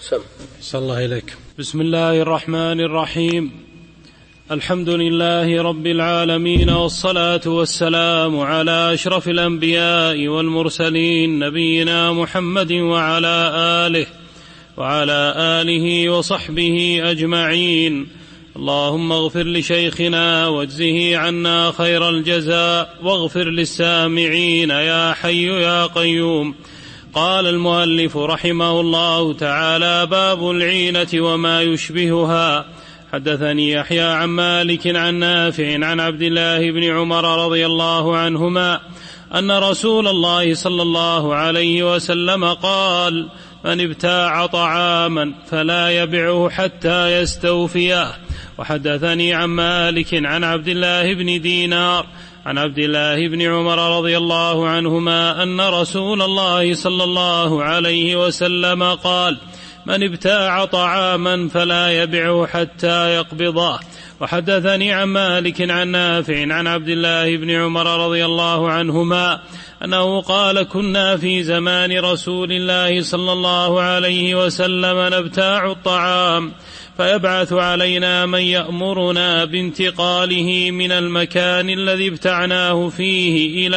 صلى الله إليك. بسم الله الرحمن الرحيم. الحمد لله رب العالمين، والصلاة والسلام على أشرف الأنبياء والمرسلين، نبينا محمد وعلى آله وصحبه أجمعين. اللهم اغفر لشيخنا واجزه عنا خير الجزاء، واغفر للسامعين يا حي يا قيوم. قال المؤلف رحمه الله تعالى: باب العينة وما يشبهها. حدثني يحيى عن مالك عن نافع عن عبد الله بن عمر رضي الله عنهما أن رسول الله صلى الله عليه وسلم قال: من ابتاع طعاما فلا يبعه حتى يستوفيه. وحدثني عن مالك عن عبد الله بن دينار عن عبد الله بن عمر رضي الله عنهما أن رسول الله صلى الله عليه وسلم قال: من ابتاع طعاما فلا يبعه حتى يقبضه. وحدثني عن مالك عن نافع عن عبد الله بن عمر رضي الله عنهما أنه قال: كنا في زمان رسول الله صلى الله عليه وسلم نبتاع الطعام، فيبعث علينا من يأمرنا بانتقاله من المكان الذي ابتعناه فيه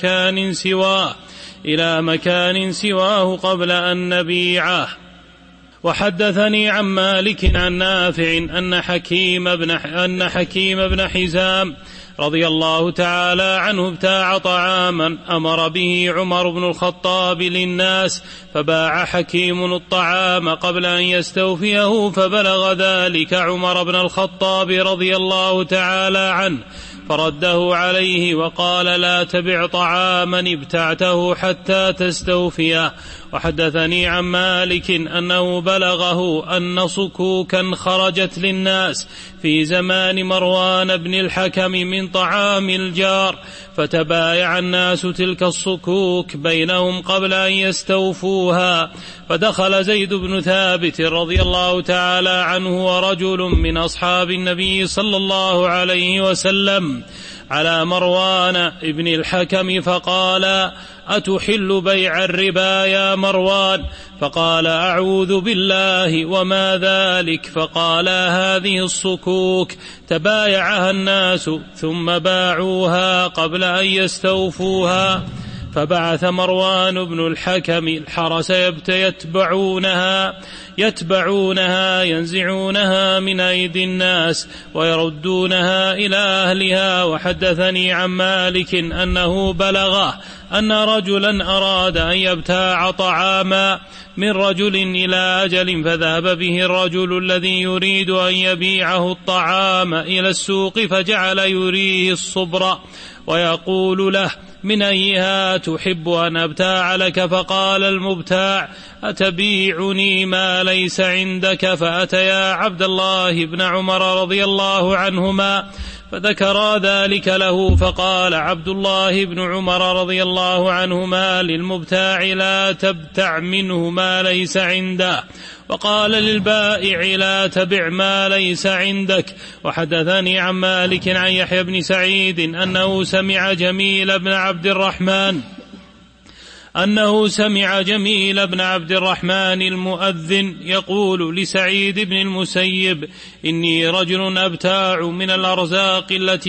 إلى مكان سواه قبل أن نبيعه. وحدثني عن مالك عن نافع أن حكيم بن حزام رضي الله تعالى عنه ابتاع طعاما أمر به عمر بن الخطاب للناس، فباع حكيم الطعام قبل أن يستوفيه، فبلغ ذلك عمر بن الخطاب رضي الله تعالى عنه، فرده عليه وقال: لا تبع طعاما ابتعته حتى تستوفيه. وحدثني عن مالك أنه بلغه أن صكوكا خرجت للناس في زمان مروان بن الحكم من طعام الجار، فتبايع الناس تلك الصكوك بينهم قبل أن يستوفوها. فدخل زيد بن ثابت رضي الله تعالى عنه ورجل من أصحاب النبي صلى الله عليه وسلم على مروان بن الحكم فقال: أتحل بيع الربا يا مروان؟ فقال: أعوذ بالله، وما ذلك؟ فقال: هذه الصكوك تبايعها الناس ثم باعوها قبل أن يستوفوها. فبعث مروان بن الحكم الحرس يتبعونها ينزعونها من أيدي الناس ويردونها إلى أهلها. وحدثني عن مالك أنه بلغه أن رجلا أراد أن يبتاع طعاما من رجل إلى أجل، فذهب به الرجل الذي يريد أن يبيعه الطعام إلى السوق، فجعل يريه الصبر ويقول له: من أيها تحب أن أبتاع لك؟ فقال المبتاع: أتبيعني ما ليس عندك؟ فأتيا عبد الله بن عمر رضي الله عنهما فذكر ذلك له، فقال عبد الله بن عمر رضي الله عنهما للمبتاع: لا تبتع منه ما ليس عنده. وقال للبائع: لا تبع ما ليس عندك. وحدثني عن مالك عن يحيى بن سعيد أنه سمع جميل بن عبد الرحمن المؤذن يقول لسعيد بن المسيب: إني رجل أبتاع من الأرزاق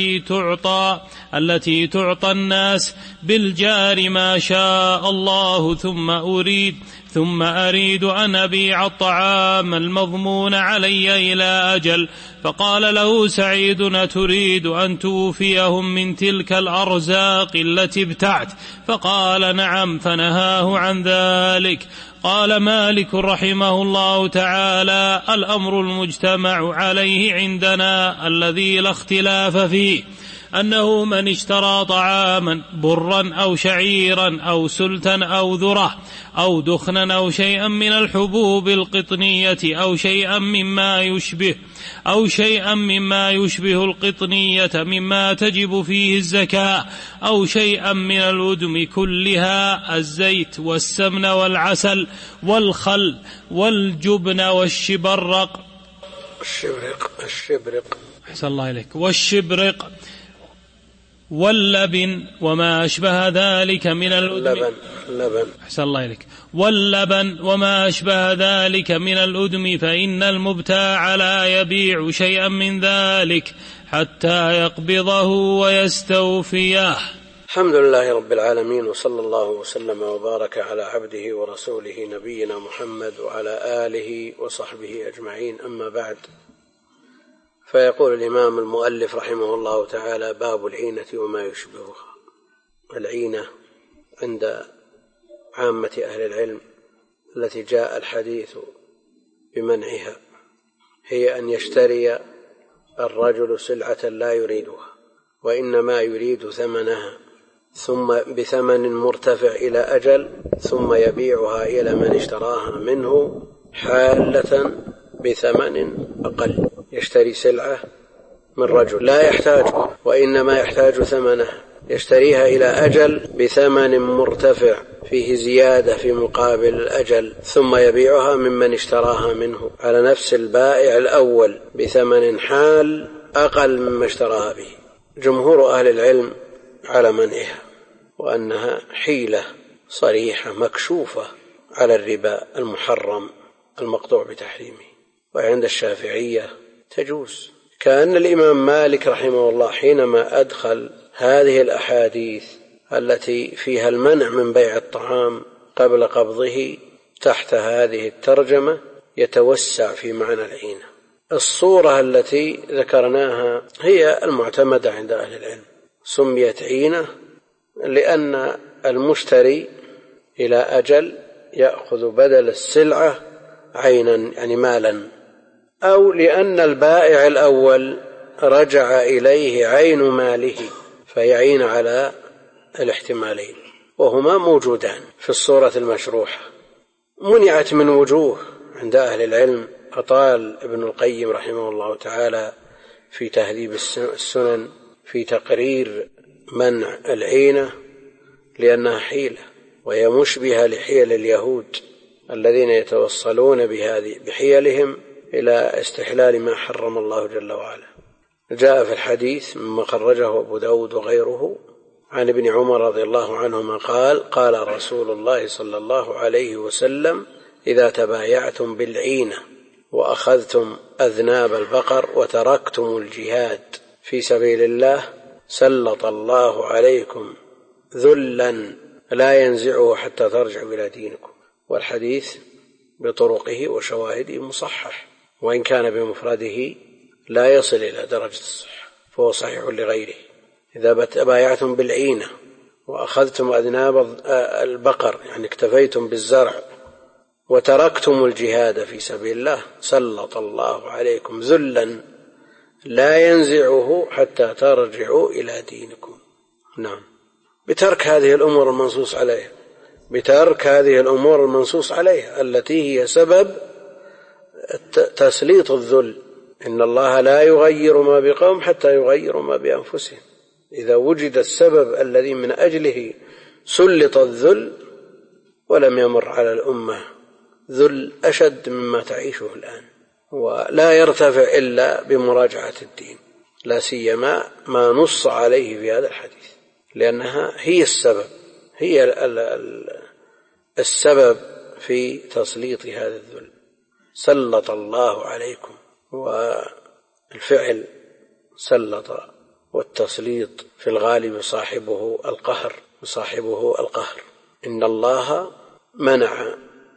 التي تعطى الناس بالجار ما شاء الله، ثم أريد أن أبيع الطعام المضمون علي إلى أجل. فقال له سعيد: أتريد أن توفيهم من تلك الأرزاق التي ابتعت؟ فقال: نعم. فنهاه عن ذلك. قال مالك رحمه الله تعالى: الأمر المجتمع عليه عندنا الذي لا اختلاف فيه أنه من اشترى طعاما برا أو شعيرا أو سلتا أو ذرة أو دخنا أو شيئا من الحبوب القطنية أو شيئا مما يشبه القطنية مما تجب فيه الزكاة، أو شيئا من الأدم كلها: الزيت والسمن والعسل والخل والجبن والشبرق أحسن الله إليك، والشبرق واللبن وما أشبه ذلك من الأدم. أحسن الله إليك. واللبن وما أشبه ذلك من الأدم فإن المبتاع لا يبيع شيئا من ذلك حتى يقبضه ويستوفيه. الحمد لله رب العالمين، وصلى الله وسلم وبارك على عبده ورسوله نبينا محمد وعلى آله وصحبه أجمعين، أما بعد. فيقول الإمام المؤلف رحمه الله تعالى: باب العينة وما يشبهها. العينة عند عامة أهل العلم التي جاء الحديث بمنعها هي أن يشتري الرجل سلعة لا يريدها وإنما يريد ثمنها، ثم بثمن مرتفع إلى أجل، ثم يبيعها إلى من اشتراها منه حالة بثمن أقل. يشتري سلعة من رجل لا يحتاجها وإنما يحتاج ثمنها، يشتريها إلى أجل بثمن مرتفع فيه زيادة في مقابل الأجل، ثم يبيعها ممن اشتراها منه على نفس البائع الأول بثمن حال أقل مما اشتراها به. جمهور أهل العلم على منعها، وأنها حيلة صريحة مكشوفة على الربا المحرم المقطوع بتحريمه. وعند الشافعية تجوز. كأن الإمام مالك رحمه الله حينما أدخل هذه الأحاديث التي فيها المنع من بيع الطعام قبل قبضه تحت هذه الترجمة يتوسع في معنى العينة. الصورة التي ذكرناها هي المعتمدة عند أهل العلم، سميت عينة لأن المشتري إلى أجل يأخذ بدل السلعة عينا يعني مالا، أو لأن البائع الأول رجع إليه عين ماله فيعين على الاحتمالين، وهما موجودان في الصورة المشروحة. منعت من وجوه عند أهل العلم. أطال ابن القيم رحمه الله تعالى في تهذيب السنن في تقرير منع العينة لأنها حيلة، وهي مشبهة لحيل اليهود الذين يتوصلون بحيلهم إلى استحلال ما حرم الله جل وعلا. جاء في الحديث مما خرجه أبو داود وغيره عن ابن عمر رضي الله عنهما قال: قال رسول الله صلى الله عليه وسلم: إذا تبايعتم بالعينة وأخذتم أذناب البقر وتركتم الجهاد في سبيل الله سلط الله عليكم ذلا لا ينزعه حتى ترجعوا إلى دينكم. والحديث بطرقه وشواهده مصحح، وإن كان بمفرده لا يصل إلى درجة الصحة فهو صحيح لغيره. إذا تبايعتم بالعينة وأخذتم أذناب البقر يعني اكتفيتم بالزرع وتركتم الجهاد في سبيل الله سلط الله عليكم ذلا لا ينزعه حتى ترجعوا إلى دينكم. نعم، بترك هذه الأمور المنصوص عليها، بترك هذه الأمور المنصوص عليها التي هي سبب تسليط الذل. إن الله لا يغير ما بقوم حتى يغيروا ما بأنفسهم. إذا وجد السبب الذي من أجله سلط الذل ولم يمر على الأمة ذل أشد مما تعيشه الآن، ولا يرتفع إلا بمراجعة الدين، لا سيما ما نص عليه في هذا الحديث، لأنها هي السبب، هي السبب في تسليط هذا الذل. سلط الله عليكم، والفعل سلط والتسليط في الغالب صاحبه القهر. إن الله منع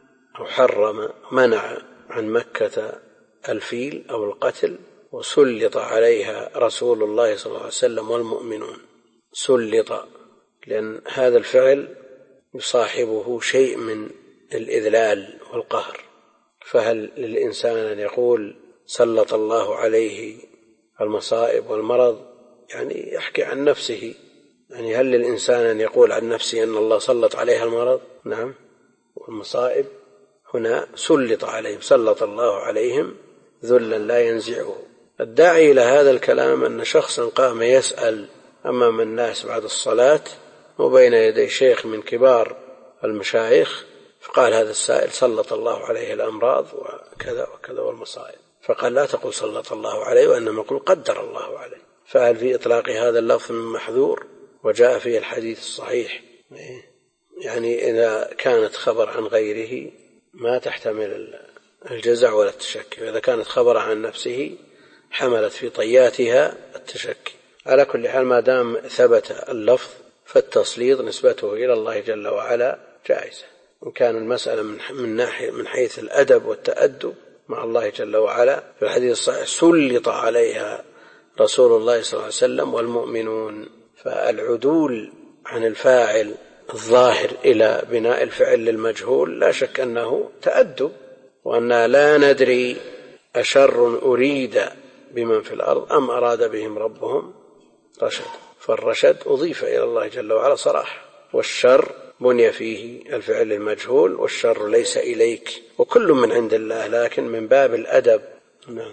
عن مكة الفيل أو القتل، وسلط عليها رسول الله صلى الله عليه وسلم والمؤمنون. سلط لأن هذا الفعل يصاحبه شيء من الإذلال والقهر. فهل للإنسان أن يقول سلط الله عليه المصائب والمرض؟ يعني يحكي عن نفسه. يعني هل للإنسان أن يقول عن نفسه أن الله سلط عليها المرض؟ نعم، والمصائب هنا سلط عليهم، سلط الله عليهم ذلا لا ينزعه. الداعي إلى هذا الكلام أن شخصا قام يسأل أمام الناس بعد الصلاة وبين يدي شيخ من كبار المشايخ، فقال هذا السائل سلط الله عليه الأمراض وكذا وكذا والمصائب، فقال لا تقول سلط الله عليه، وإنما قل قدر الله عليه. فهل في إطلاق هذا اللفظ من محذور؟ وجاء فيه الحديث الصحيح يعني إذا كانت خبر عن غيره ما تحتمل الجزع ولا التشكي، وإذا كانت خبر عن نفسه حملت في طياتها التشكي. على كل حال ما دام ثبت اللفظ فالتسليط نسبته إلى الله جل وعلا جائزة. إن كان المسألة من حيث الأدب والتأدب مع الله جل وعلا في الحديث الصحيح سلط عليها رسول الله صلى الله عليه وسلم والمؤمنون، فالعدول عن الفاعل الظاهر إلى بناء الفعل للمجهول لا شك أنه تأدب، وأننا لا ندري أشر أريد بمن في الأرض أم أراد بهم ربهم رشد، فالرشد أضيف إلى الله جل وعلا صراحة، والشر بني فيه الفعل المجهول والشر ليس إليك، وكل من عند الله لكن من باب الأدب. نعم.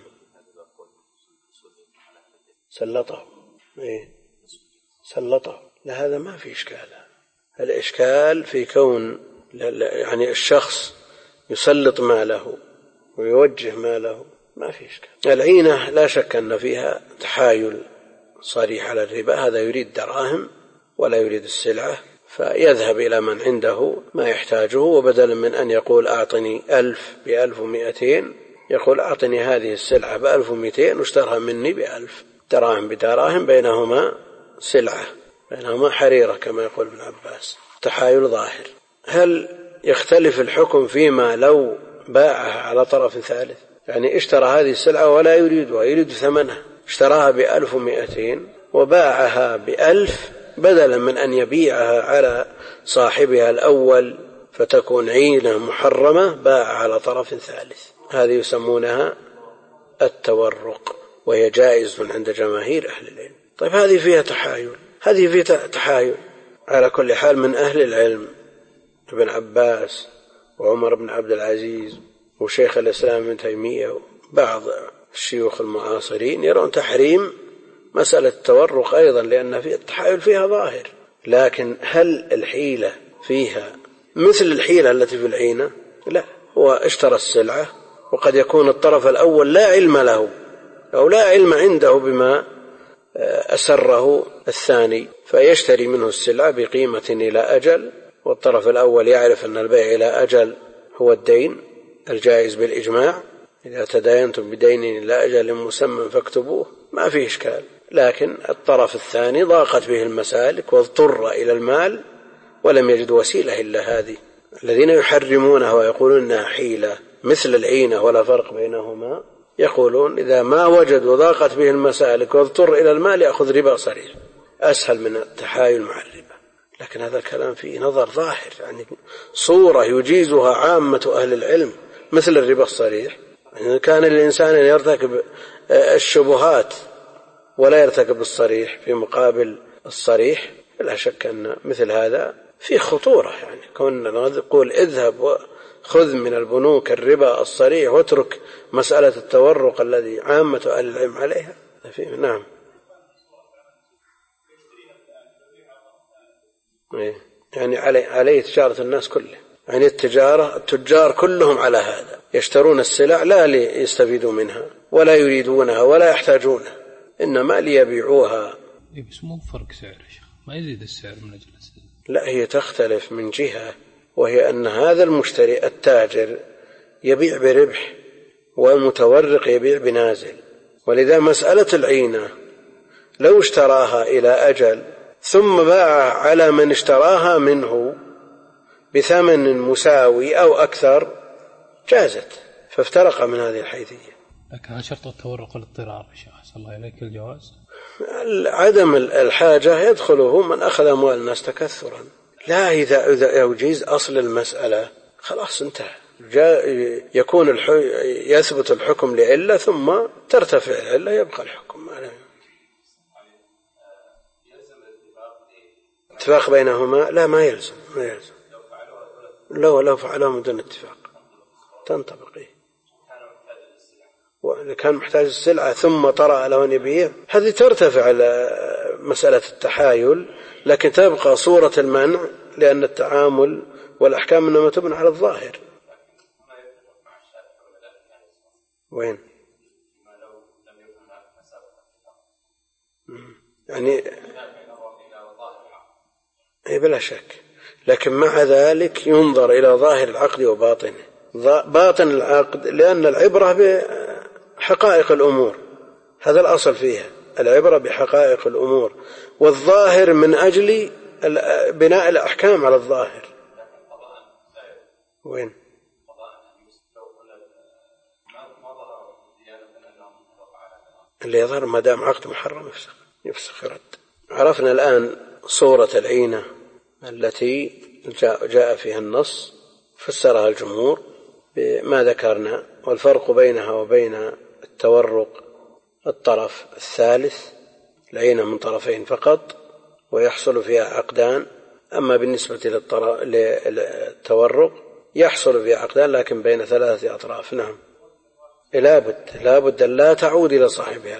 سلطه سلطه، لهذا ما في إشكال. الإشكال في كون يعني الشخص يسلط ماله ويوجه ماله، ما في إشكال. العينة لا شك أن فيها تحايل صريح على الربا، هذا يريد دراهم ولا يريد السلعة، فيذهب إلى من عنده ما يحتاجه، وبدلا من أن يقول أعطني 1000 ب1200 يقول أعطني هذه السلعة ب1200 واشترها مني ب1000، دراهم بدراهم، بينهما سلعة، بينهما حريرة كما يقول ابن عباس. تحايل ظاهر. هل يختلف الحكم فيما لو باعها على طرف ثالث؟ يعني اشترى هذه السلعة ولا يريدها، يريد ثمنها، اشتراها ب1200 وباعها ب1000 بدلا من أن يبيعها على صاحبها الأول فتكون عينة محرمة، باع على طرف ثالث. هذه يسمونها التورق، وهي جائزة عند جماهير أهل العلم. طيب هذه فيها تحايل، هذه فيها تحايل. على كل حال من أهل العلم ابن عباس وعمر بن عبد العزيز وشيخ الإسلام ابن تيمية وبعض الشيوخ المعاصرين يرون تحريم مسألة التورق أيضا، لأن في التحايل فيها ظاهر. لكن هل الحيلة فيها مثل الحيلة التي في العينة؟ لا، هو اشترى السلعة وقد يكون الطرف الأول لا علم له أو لا علم عنده بما أسره الثاني، فيشتري منه السلعة بقيمة إلى أجل، والطرف الأول يعرف أن البيع إلى أجل هو الدين الجائز بالإجماع، إذا تداينتم بدين إلى أجل مسمى فاكتبوه، ما فيه إشكال. لكن الطرف الثاني ضاقت به المسالك واضطر إلى المال ولم يجد وسيلة إلا هذه. الذين يحرمونها ويقولون أنها حيلة مثل العينة ولا فرق بينهما يقولون إذا ما وجد وضاقت به المسالك واضطر إلى المال يأخذ ربا صريح، أسهل من التحايل مع الربا. لكن هذا الكلام فيه نظر ظاهر، يعني صورة يجيزها عامة أهل العلم مثل الربا الصريح. يعني كان الإنسان يرتكب الشبهات ولا يرتكب الصريح في مقابل الصريح، لا شك أن مثل هذا في خطورة. يعني كنا نقول اذهب وخذ من البنوك الربا الصريح واترك مسألة التورق الذي عامة أهل العلم عليها. نعم. يعني عليه تجارة الناس كله، يعني التجار كلهم على هذا، يشترون السلع لا ليستفيدوا منها ولا يريدونها ولا يحتاجونها، إنما ليبيعوها. بس مو فرق سعر يا شيخ، ما يزيد السعر من أجل السلع. لا، هي تختلف من جهة، وهي أن هذا المشتري التاجر يبيع بربح والمتورق يبيع بنازل. ولذا مسألة العينة لو اشتراها إلى أجل ثم باع على من اشتراها منه بثمن مساوي أو أكثر جازت، فافترق من هذه الحيثية. لكن شرط التورق والاضطرار يا شيخ صلى الله عليك الجواز. عدم الحاجة يدخله من أخذ أموال الناس تكثرا. لا، إذا يجيز أصل المسألة خلاص انتهى، يكون يثبت الحكم لعلة ثم ترتفع العلة يبقى الحكم. اتفاق بينهما لا، ما يلزم. لو فعلوها من دون اتفاق تنطبق. وإذا كان محتاج السلعة ثم طرأ له أن يبيع، هذه ترتفع على مسألة التحايل، لكن تبقى صورة المنع، لأن التعامل والأحكام إنما تبنى على الظاهر. وين؟ يعني بلا شك، لكن مع ذلك ينظر إلى ظاهر العقد وباطنه. باطن العقد لأن العبرة بحقائق الأمور، هذا الأصل فيها، العبرة بحقائق الأمور، والظاهر من أجل بناء الأحكام على الظاهر. وين اللي يظهر ما دام عقد محرم يفسخ يرد. عرفنا الآن صورة العينة التي جاء فيها النص، فسرها الجمهور بما ذكرنا، والفرق بينها وبين التورق الطرف الثالث، العينة من طرفين فقط ويحصل فيها عقدان. أما بالنسبة للتورق يحصل فيها عقدان لكن بين 3 أطراف. نعم، لابد أن لا تعود إلى صاحبها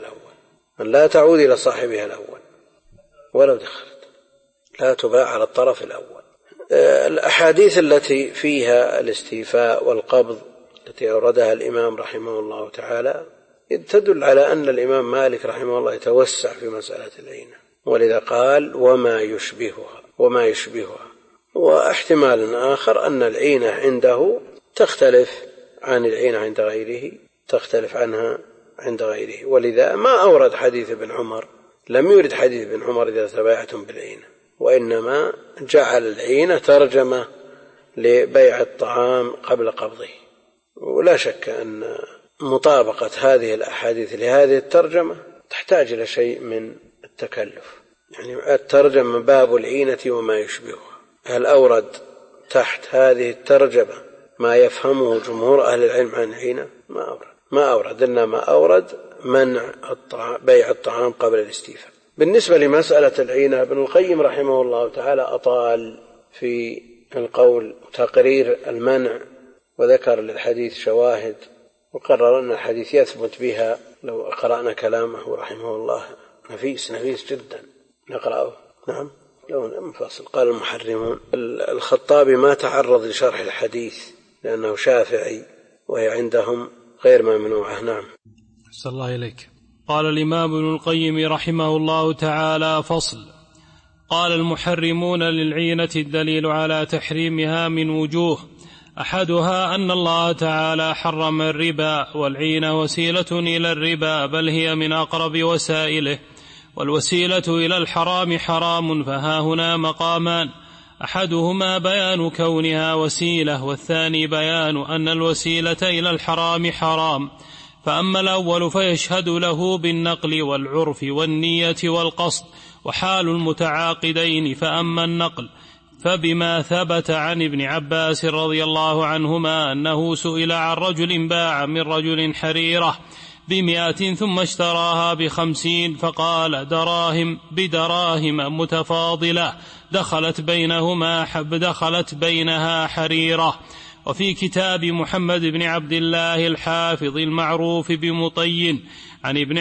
الأول، ولو دخلت لا تباع على الطرف الأول. الأحاديث التي فيها الاستيفاء والقبض التي أوردها الإمام رحمه الله تعالى تدل على أن الإمام مالك رحمه الله يتوسع في مسألة العينة، ولذا قال وما يشبهها. واحتمال آخر أن العينة عنده تختلف عن العينة عند غيره، ولذا ما أورد حديث ابن عمر، لم يورد حديث ابن عمر إذا تبايعتم بالعينة، وإنما جعل العينة ترجمة لبيع الطعام قبل قبضه. ولا شك أن مطابقة هذه الأحاديث لهذه الترجمة تحتاج إلى شيء من التكلف. يعني الترجمة باب العينة وما يشبهها، هل أورد تحت هذه الترجمة ما يفهمه جمهور أهل العلم عن العينة؟ ما أورد، إنما أورد منع بيع الطعام قبل الاستيفاء. بالنسبة لمسألة العينة، ابن القيم رحمه الله تعالى أطال في القول تقرير المنع، وذكر للحديث شواهد، وقرر أن الحديث يثبت بها. لو قرأنا كلامه رحمه الله نفيس جدا، نقرأه. نعم، لو منفصل. قال المحرمون. الخطابي ما تعرض لشرح الحديث لأنه شافعي، وهي عندهم غير ممنوعة. نعم. صلى الله إليك. قال الإمام ابن القيم رحمه الله تعالى: فصل. قال المحرمون للعينة الدليل على تحريمها من وجوه، أحدها أن الله تعالى حرم الربا، والعينة وسيلة إلى الربا، بل هي من أقرب وسائله، والوسيلة إلى الحرام حرام، فها هنا مقامان: أحدهما بيان كونها وسيلة، والثاني بيان أن الوسيلة إلى الحرام حرام. فأما الأول فيشهد له بالنقل والعرف والنية والقصد وحال المتعاقدين. فأما النقل فبما ثبت عن ابن عباس رضي الله عنهما أنه سئل عن رجل باع من رجل حريرة ب100 ثم اشتراها ب50، فقال: دراهم بدراهم متفاضلة دخلت بينها حريرة. وفي كتاب محمد بن عبد الله الحافظ المعروف بمطين عن ابن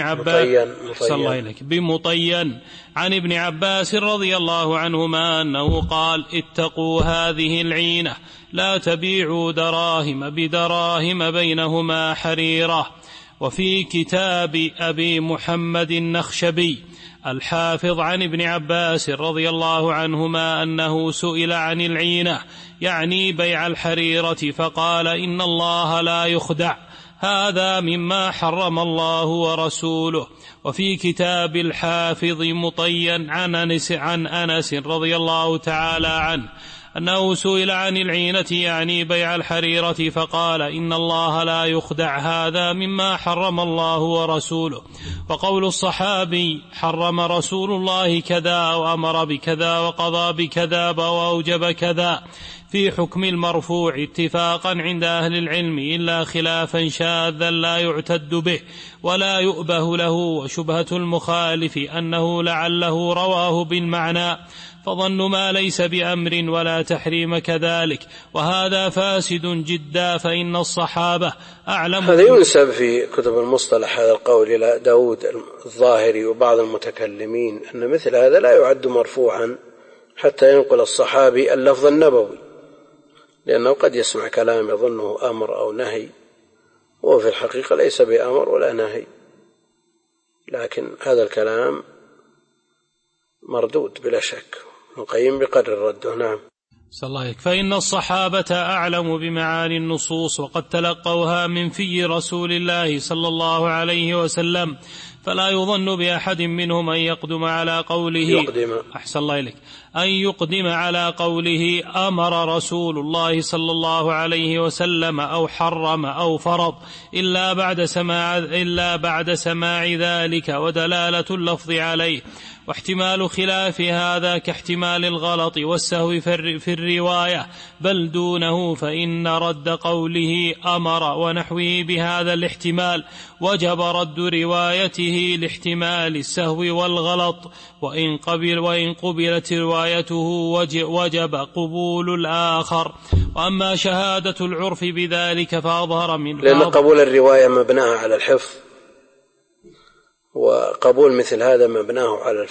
عباس رضي الله عنهما أنه قال: اتقوا هذه العينة، لا تبيعوا دراهم بدراهم بينهما حريرة. وفي كتاب أبي محمد النخشبي الحافظ عن ابن عباس رضي الله عنهما أنه سئل عن العينة يعني بيع الحريرة، فقال: إن الله لا يخدع، هذا مما حرم الله ورسوله. وفي كتاب الحافظ مطين عن أنس رضي الله تعالى عنه أنه سئل عن العينة يعني بيع الحريرة، فقال: إن الله لا يخدع، هذا مما حرم الله ورسوله. وقول الصحابي: حرم رسول الله كذا وأمر بكذا وقضى بكذا وأوجب كذا، في حكم المرفوع اتفاقا عند أهل العلم، إلا خلافا شاذا لا يعتد به ولا يؤبه له. وشبهة المخالف أنه لعله رواه بالمعنى، فظن ما ليس بأمر ولا تحريم كذلك، وهذا فاسد جدا، فإن الصحابة أعلم. هذا ينسب في كتب المصطلح هذا القول إلى داود الظاهري وبعض المتكلمين، أن مثل هذا لا يعد مرفوعا حتى ينقل الصحابي اللفظ النبوي، لأنه قد يسمع كلام يظنه أمر أو نهي، وفي الحقيقة ليس بأمر ولا نهي، لكن هذا الكلام مردود بلا شك، القيم بقدر رده. نعم. صلى الله عليه. فإن الصحابة أعلم بمعاني النصوص وقد تلقوها من في رسول الله صلى الله عليه وسلم، فلا يظن بأحد منهم أن يقدم على قوله أحسن الله إليك أن يقدم على قوله أمر رسول الله صلى الله عليه وسلم أو حرم أو فرض إلا بعد سماع ذلك ودلالة اللفظ عليه، واحتمال خلاف هذا كاحتمال الغلط والسهو في الرواية بل دونه، فإن رد قوله أمر ونحوه بهذا الاحتمال وجب رد روايته لاحتمال السهو والغلط، وإن قبلت روايته وجب قبول الآخر. وأما شهادة العرف بذلك فأظهر من لأن قبول الرواية مبناها على الحفظ، وقبول مثل هذا مبناه على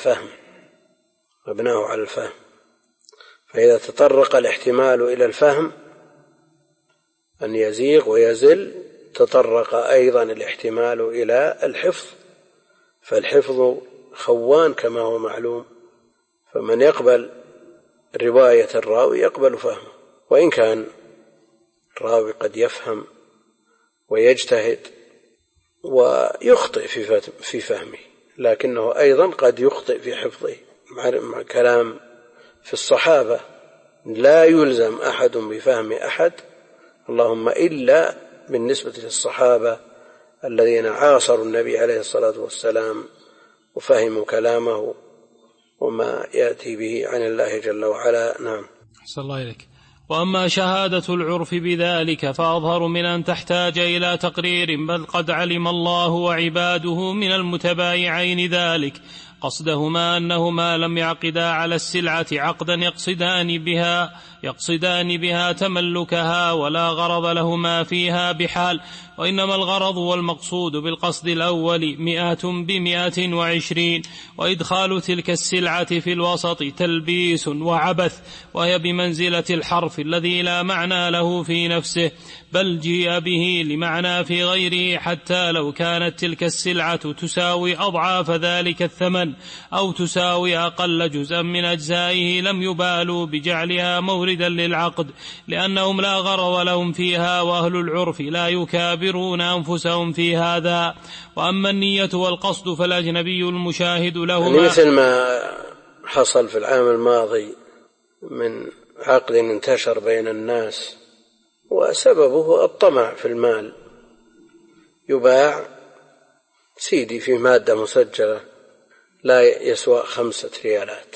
الفهم، فإذا تطرق الاحتمال إلى الفهم أن يزيغ ويزل تطرق أيضا الاحتمال إلى الحفظ، فالحفظ خوان كما هو معلوم، فمن يقبل رواية الراوي يقبل فهمه، وإن كان الراوي قد يفهم ويجتهد ويخطئ في فهمه، لكنه أيضا قد يخطئ في حفظه. مع كلام في الصحابة لا يلزم أحد بفهم أحد، اللهم إلا بالنسبة للصحابة الذين عاصروا النبي عليه الصلاة والسلام وفهموا كلامه وما يأتي به عن الله جل وعلا. نعم. أحسن الله إليك. وأما شهادة العرف بذلك فأظهر من أن تحتاج إلى تقرير، بل قد علم الله وعباده من المتبايعين ذلك قصدهما أنهما لم يعقدا على السلعة عقدا يقصدان بها تملكها ولا غرض لهما فيها بحال، وإنما الغرض والمقصود بالقصد الأول 100 ب120، وإدخال تلك السلعة في الوسط تلبيس وعبث، وهي بمنزلة الحرف الذي لا معنى له في نفسه، بل جيء به لمعنى في غيره، حتى لو كانت تلك السلعة تساوي أضعاف ذلك الثمن أو تساوي أقل جزءا من أجزائه لم يبالوا بجعلها موردا للعقد، لأنهم لا غرض لهم فيها، وأهل العرف لا يكابرون أنفسهم في هذا. وأما النية والقصد فالأجنبي المشاهد لهما، مثل ما حصل في العام الماضي من عقد انتشر بين الناس وسببه الطمع في المال، يباع سيدي في مادة مسجلة لا يسوى 5 ريالات،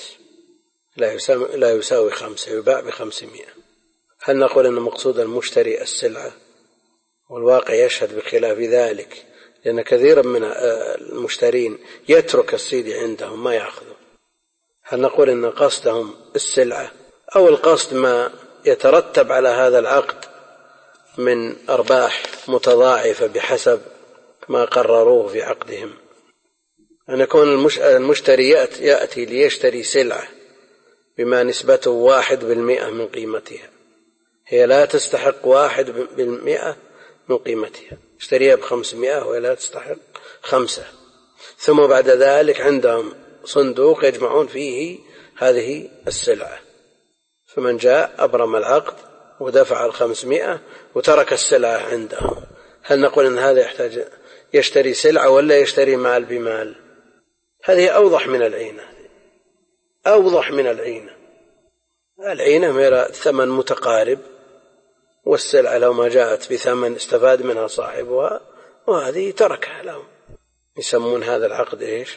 لا يساوي 5، يباع ب500. هل نقول أن مقصود المشتري السلعة؟ والواقع يشهد بخلاف ذلك، لأن كثيرا من المشترين يترك السيدي عندهم ما يأخذه. هل نقول أن قصدهم السلعة أو القصد ما يترتب على هذا العقد من أرباح متضاعفة بحسب ما قرروه في عقدهم؟ أن يكون المشتري يأتي ليشتري سلعة بما نسبته 1% من قيمتها، هي لا تستحق 1% من قيمتها، اشتريها ب500 وهي لا تستحق 5. ثم بعد ذلك عندهم صندوق يجمعون فيه هذه السلعة، فمن جاء أبرم العقد ودفع 500 وترك السلعة عندهم. هل نقول أن هذا يحتاج يشتري سلعة ولا يشتري مال بمال؟ هذه أوضح من العينة، أوضح من العينة ميرا ثمن متقارب، والسلعة لو ما جاءت بثمن استفاد منها صاحبها، وهذه تركها لهم. يسمون هذا العقد إيش؟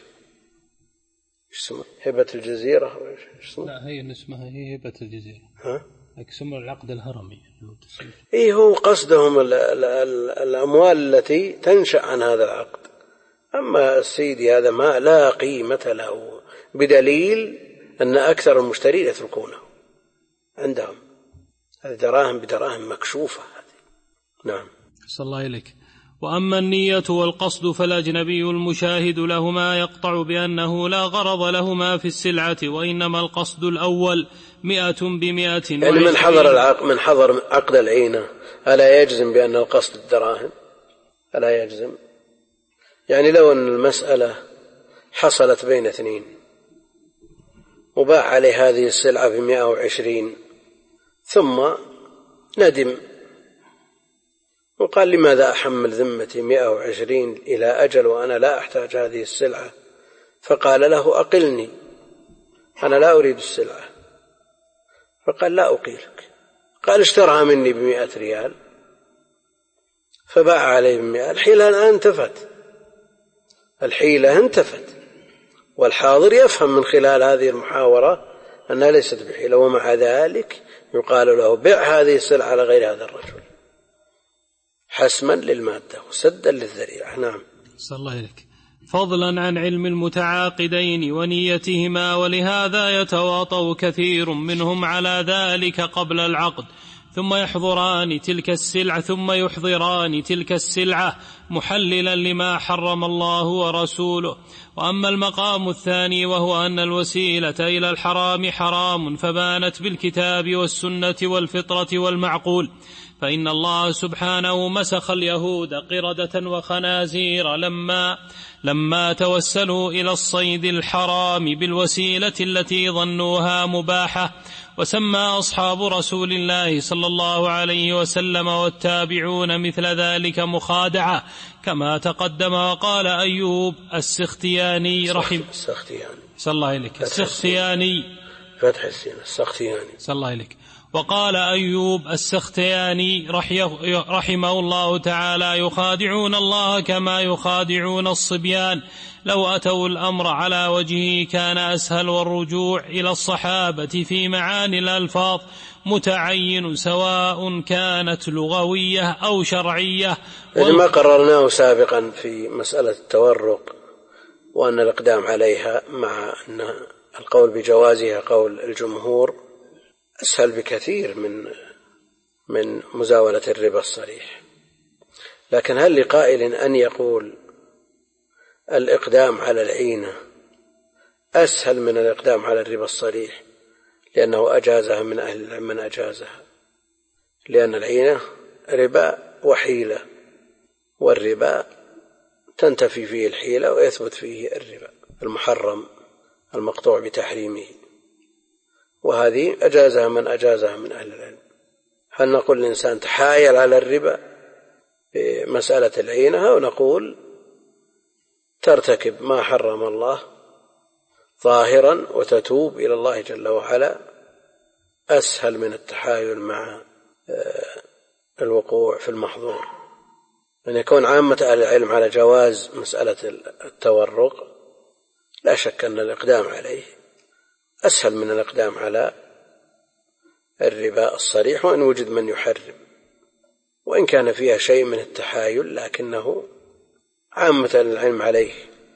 اسمه هبة الجزيرة؟ لا، هي اسمها هي هبة الجزيرة. يسمون العقد الهرمي. هو قصدهم الأموال التي تنشأ عن هذا العقد. أما السيدي هذا ما لا قيمة له، بدليل أن أكثر المشترين يتركونه عندهم، هذه دراهم بدراهم مكشوفة هذه. نعم. صلى الله عليك. وأما النية والقصد فالأجنبي المشاهد لهما يقطع بأنه لا غرض لهما في السلعة، وإنما القصد الأول 100 ب120. يعني من حضر عقد العينة ألا يجزم بأن القصد الدراهم؟ ألا يجزم؟ يعني لو أن المسألة حصلت بين 2 وباع عليه هذه السلعة ب120 ثم ندم وقال لماذا أحمل ذمتي 120 إلى أجل وأنا لا أحتاج هذه السلعة؟ فقال له أقلني، أنا لا أريد السلعة. فقال لا أقيلك. قال اشترها مني ب100 ريال، فباع عليه ب100. الحيلة الآن انتفت، الحيلة انتفت، والحاضر يفهم من خلال هذه المحاورة أنها ليست بحيلة، ومع ذلك يقال له بيع هذه السلعة على غير هذا الرجل حسما للمادة وسدا للذريعة. نعم. صلى الله عليك. فضلا عن علم المتعاقدين ونيتهما، ولهذا يتواطؤ كثير منهم على ذلك قبل العقد، ثم يحضران تلك السلعة محللا لما حرم الله ورسوله. وأما المقام الثاني وهو أن الوسيلة إلى الحرام حرام فبانت بالكتاب والسنة والفطرة والمعقول، فإن الله سبحانه مسخ اليهود قردة وخنازير لما توسلوا إلى الصيد الحرام بالوسيلة التي ظنوها مباحة. وسمى أصحاب رسول الله صلى الله عليه وسلم والتابعون مثل ذلك مخادعة كما تقدم. وقال أيوب السختياني صلى الله عليك فتح السين السختياني صلى الله عليك. وقال أيوب السختياني رحمه الله تعالى: يخادعون الله كما يخادعون الصبيان، لو أتوا الأمر على وجهه كان أسهل، والرجوع إلى الصحابة في معاني الألفاظ متعين سواء كانت لغوية أو شرعية. ما قررناه سابقا في مسألة التورق وأن الإقدام عليها مع أن القول بجوازها قول الجمهور أسهل بكثير من مزاولة الربا الصريح. لكن هل لقائل أن يقول الإقدام على العينة أسهل من الإقدام على الربا الصريح لأنه أجازها من أهل العلم من أجازها، لأن العينة ربا وحيلة، والربا تنتفي فيه الحيلة ويثبت فيه الربا المحرم المقطوع بتحريمه، وهذه أجازها من أجازها من أهل العلم. هل نقول الإنسان تحايل على الربا بمسألة العينة، أو نقول ترتكب ما حرم الله ظاهرا وتتوب إلى الله جل وعلا أسهل من التحايل مع الوقوع في المحظور؟ أن يكون عامة أهل العلم على جواز مسألة التورق، لا شك أن الإقدام عليه أسهل من الإقدام على الربا الصريح، وإن وجد من يحرم، وإن كان فيها شيء من التحايل لكنه عامة العلم عليه.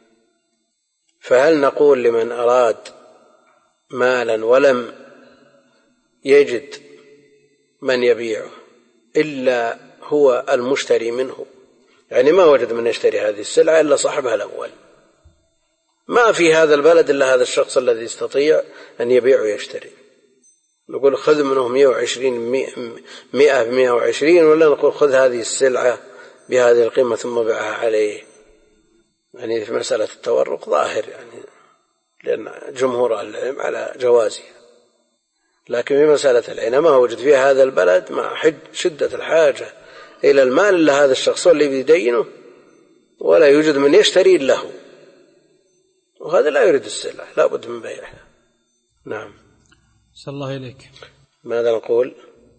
فهل نقول لمن أراد مالا ولم يجد من يبيعه إلا هو المشتري منه، يعني ما وجد من يشتري هذه السلعة إلا صاحبها الأول، ما في هذا البلد إلا هذا الشخص الذي يستطيع أن يبيع ويشتري، نقول خذ منه 120 100 ب120، ولا نقول خذ هذه السلعة بهذه القيمة ثم بيعها عليه؟ يعني في مسألة التورق ظاهر يعني لأن جمهور العلم على جوازها، لكن في مسألة العينة ما وجد فيها هذا البلد مع شدة الحاجة إلى المال إلا هذا الشخص اللي بيدينه، ولا يوجد من يشتري له، وهذا لا يريد السلعة لا بد من بيعها. نعم. صلى الله عليك. ماذا نقول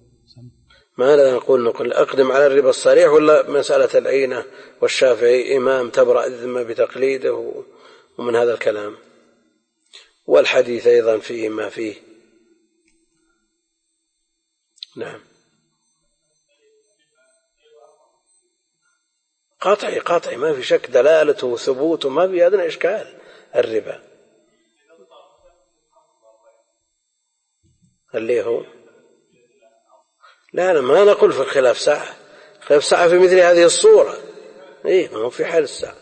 نقول أقدم على الربا الصريح ولا مسألة العينة؟ والشافعي إمام تبرأ الذمة بتقليده ومن هذا الكلام، والحديث أيضا فيه ما فيه. نعم. قطعي ما في شك، دلالته وثبوته ما في أدنى إشكال. الربا اللي هو لا ما نقول في الخلاف ساعة، خلاف ساعة في مثل هذه الصورة، ما هو في حال الساعة.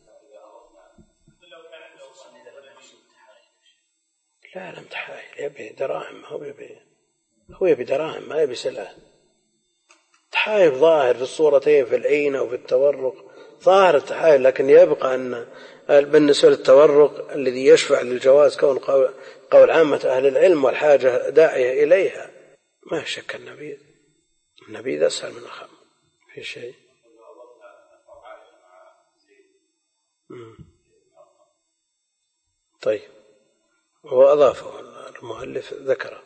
لا لم تحايل، يبي دراهم، هو يبي دراهم ما يبي سلعة. تحايل ظاهر في الصورتين، في العين أو في التورق ظاهر التحايل، لكن يبقى أن بالنسبة للتورق الذي يشفع للجواز كون قول عامة أهل العلم والحاجة داعية إليها، ما شك النبيذ أسهل من الخمر في شيء. طيب، هو أضافه المؤلف ذكره.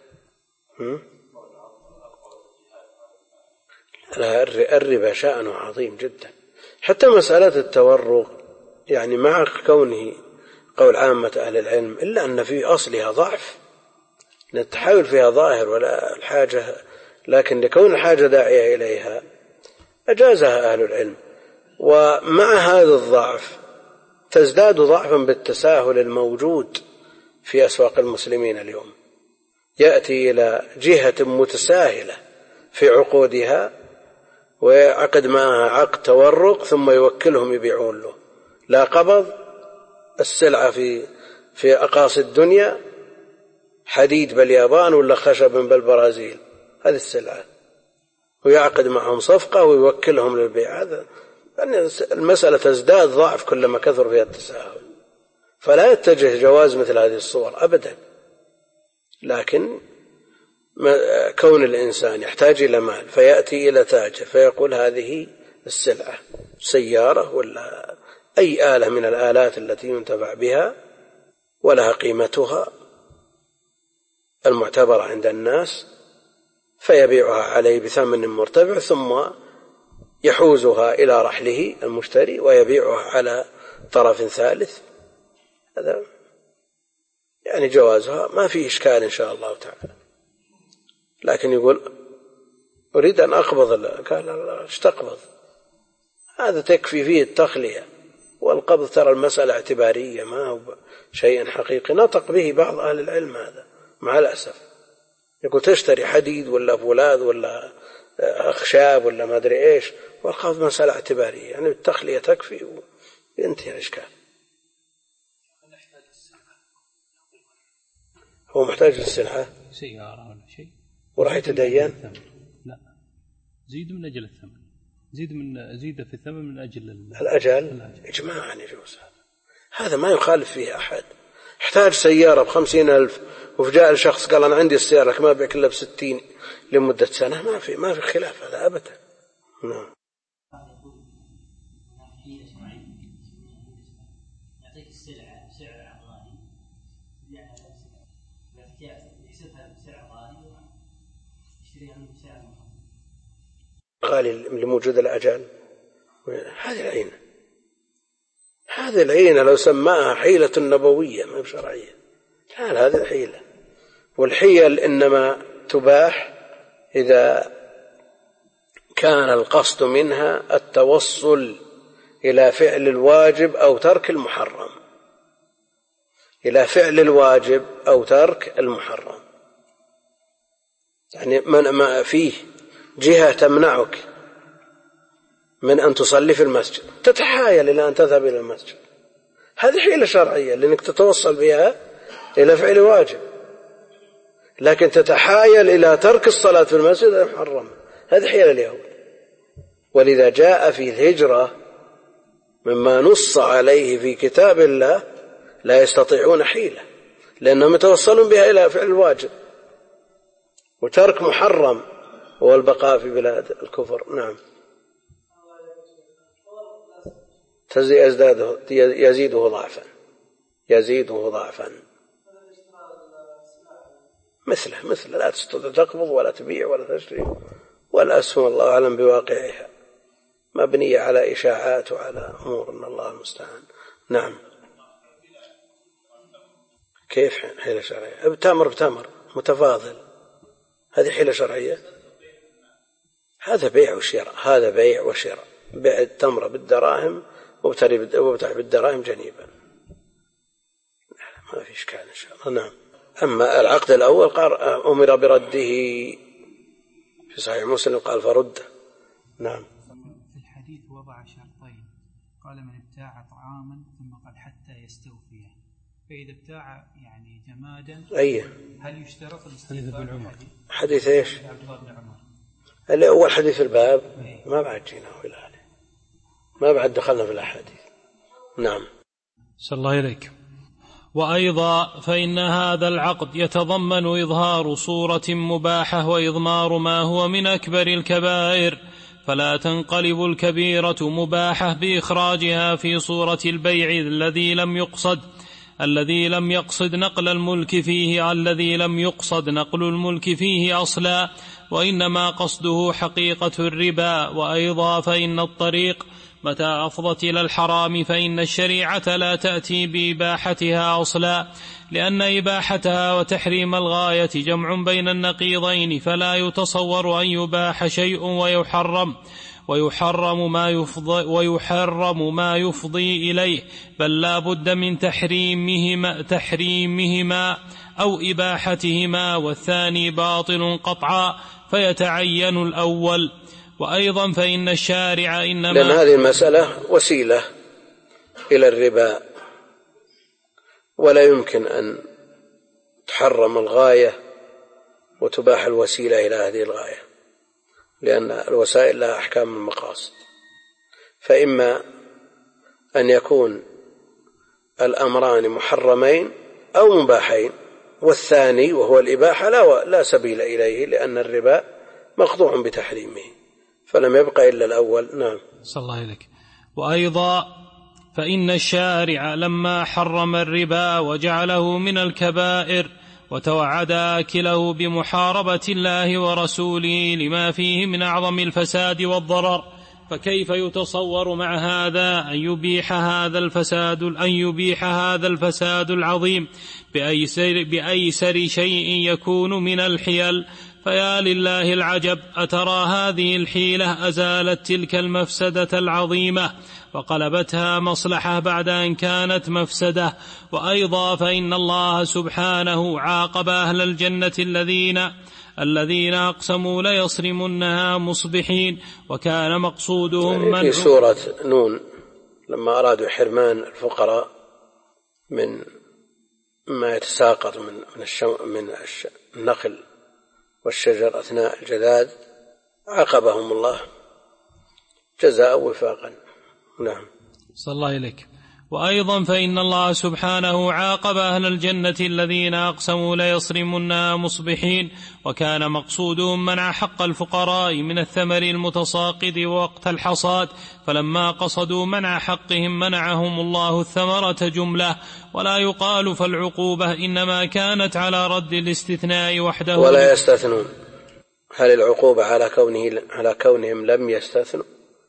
الربا شأنه عظيم جدا، حتى مسألة التورق يعني مع كونه قول عامة أهل العلم إلا أن في أصلها ضعف، أن التحايل فيها ظاهر ولا الحاجة، لكن لكون الحاجة داعية إليها أجازها أهل العلم. ومع هذا الضعف تزداد ضعفا بالتساهل الموجود في أسواق المسلمين اليوم، يأتي إلى جهة متساهلة في عقودها ويعقد معها عقد تورق ثم يوكلهم يبيعون له، لا قبض، السلعة في أقاصي الدنيا، حديد باليابان ولا خشب بالبرازيل، هذه السلعة، ويعقد معهم صفقة ويوكلهم للبيع. هذا المسألة تزداد ضعف كلما كثر فيها التساهل، فلا يتجه جواز مثل هذه الصور أبدا. لكن كون الإنسان يحتاج إلى مال فيأتي إلى تاجر فيقول هذه السلعة، سيارة ولا أي آلة من الآلات التي ينتفع بها ولها قيمتها المعتبرة عند الناس، فيبيعها عليه بثمن مرتفع ثم يحوزها إلى رحله المشتري ويبيعها على طرف ثالث. هذا يعني جوازها ما فيه إشكال إن شاء الله تعالى. لكن يقول أريد أن أقبض، قال لا، ايش تقبض؟ هذا تكفي فيه التخلية، والقبض ترى المسألة اعتبارية ما هو شيء حقيقي. نطق به بعض أهل العلم هذا مع الأسف، يقول تشتري حديد ولا فولاذ ولا أخشاب ولا ما أدري إيش، والقبض مسألة اعتبارية، يعني التخلية تكفي وينتهي الإشكال. هو محتاج للسلعة سيارة ولا شيء وراح يتدين؟ لا، زيد من أجل الثمن، زيد في الثمن من أجل الأجل. إجماعا يجوز هذا، ما يخالف فيه أحد. احتاج سيارة ب50,000 وفجاء الشخص قال أنا عندي السيارة لك ما بيك إلا ب60 لمدة سنة، ما في خلاف هذا أبدا. نعم. يعطيك السلعة بسعر عقاري، يحسبها بسعر عقاري ويشتريها من سعر غالي لموجود الأجل. هذه العينة لو سماها حيلة نبوية ما بشرعية، لا هذه الحيلة. والحيل إنما تباح إذا كان القصد منها التوصل إلى فعل الواجب أو ترك المحرم، إلى فعل الواجب أو ترك المحرم. يعني ما فيه جهة تمنعك من أن تصلي في المسجد، تتحايل إلى أن تذهب إلى المسجد، هذه حيلة شرعية لأنك تتوصل بها إلى فعل واجب. لكن تتحايل إلى ترك الصلاة في المسجد هذا محرم، هذه حيلة اليهود. ولذا جاء في الهجرة مما نص عليه في كتاب الله لا يستطيعون حيلة، لأنهم يتوصلون بها إلى فعل الواجب وترك محرم والبقاء في بلاد الكفر. نعم. يزيده ضعفا مثله لا تستطيع تقبض ولا تبيع ولا تشتري، والأسهم الله أعلم بواقعها مبنية على إشاعات وعلى أمور إن الله المستعان. نعم. كيف حيلة شرعية؟ بتمر متفاضل، هذه حيلة شرعية؟ هذا بيع وشراء، بيع التمر بالدراهم وابتاع بالدراهم جنيبا، ما في إشكال إن شاء الله. نعم. أما العقد الأول قال أمر برده في صحيح مسلم قال فرده. نعم. في الحديث وضع شرطين، قال من ابتاع طعاما ثم قال حتى يستوفيه، فإذا ابتاع يعني جمادا هل يشترط الاستيفاء؟ حديث إيش؟ عبد الله بن عمر اللي أول حديث الباب ما بعد جينا إلى هذا، ما بعد دخلنا في الأحاديث. نعم. صلى الله عليك. وأيضا فإن هذا العقد يتضمن إظهار صورة مباحة وإضمار ما هو من أكبر الكبائر، فلا تنقلب الكبيرة مباحة بإخراجها في صورة البيع الذي لم يقصد نقل الملك فيه أصلا، وإنما قصده حقيقة الربا. وأيضا فإن الطريق متى أفضت إلى الحرام فإن الشريعة لا تأتي بإباحتها أصلا، لأن إباحتها وتحريم الغاية جمع بين النقيضين، فلا يتصور أن يباح شيء ويحرم ما يفضي إليه، بل لا بد من تحريمهما أو إباحتهما، والثاني باطل قطعا، فيتعين الأول. وأيضا فإن الشارع إنما، لأن هذه المسألة وسيلة إلى الربا، ولا يمكن أن تحرم الغاية وتباح الوسيلة إلى هذه الغاية، لأن الوسائل لها أحكام المقاصد. فإما أن يكون الأمران محرمين أو مباحين، والثاني وهو الإباحة لا سبيل إليه، لأن الربا مقطوع بتحريمه، فلم يبقى إلا الأول. نعم. صلى الله عليك. وأيضا فإن الشارع لما حرم الربا وجعله من الكبائر وتوعد آكله بمحاربة الله ورسوله لما فيه من أعظم الفساد والضرر، فكيف يتصور مع هذا أن يبيح هذا الفساد العظيم بأيسر شيء يكون من الحيل؟ فيا لله العجب، أترى هذه الحيلة أزالت تلك المفسدة العظيمة وقلبتها مصلحة بعد أن كانت مفسدة. وأيضا فإن الله سبحانه عاقب أهل الجنة الذين أقسموا ليصرمنها مصبحين، وكان مقصودهم في سورة نون لما أرادوا حرمان الفقراء من ما يتساقط من النخل والشجر أثناء الجذاذ، عاقبهم الله جزاء وفاقا. نعم. صلى الله عليك. وأيضا فإن الله سبحانه عاقب أهل الجنة الذين أقسموا ليصرمنها مصبحين، وكان مقصودهم منع حق الفقراء من الثمر المتساقط وقت الحصاد، فلما قصدوا منع حقهم منعهم الله الثمرة جملة. ولا يقال فالعقوبة إنما كانت على رد الاستثناء وحده، ولا يستثنون. هل العقوبة على كونهم لم يستثنوا؟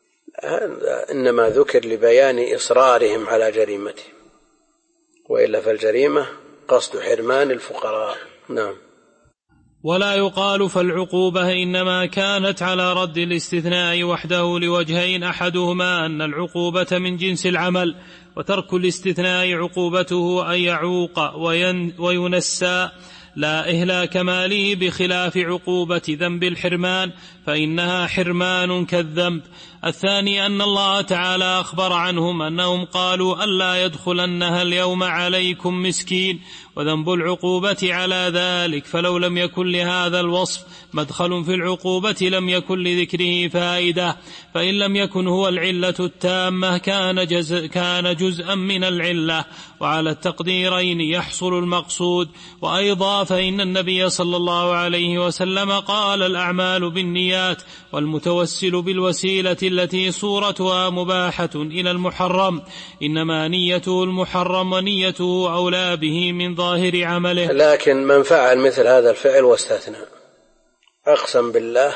إنما ذكر لبيان إصرارهم على جريمتهم، وإلا فالجريمة قصد حرمان الفقراء. نعم. ولا يقال فالعقوبة إنما كانت على رد الاستثناء وحده لوجهين: أحدهما أن العقوبة من جنس العمل، وترك الاستثناء عقوبته أن يعوق وينسى لا إهلاك ماله، بخلاف عقوبة ذنب الحرمان فإنها حرمان كالذنب. الثاني أن الله تعالى أخبر عنهم أنهم قالوا ألا يدخلنها اليوم عليكم مسكين، وذنب العقوبة على ذلك، فلو لم يكن لهذا الوصف مدخل في العقوبة لم يكن لذكره فائدة، فإن لم يكن هو العلة التامة كان جزءا من العلة، وعلى التقديرين يحصل المقصود. وأيضا فإن النبي صلى الله عليه وسلم قال: الأعمال بالنيات، والمتوسل بالوسيلة التي صورتها مباحة إلى المحرم إنما نيته المحرم، ونيته أولى به من ظاهر عمله. لكن من فعل مثل هذا الفعل واستثنى، أقسم بالله،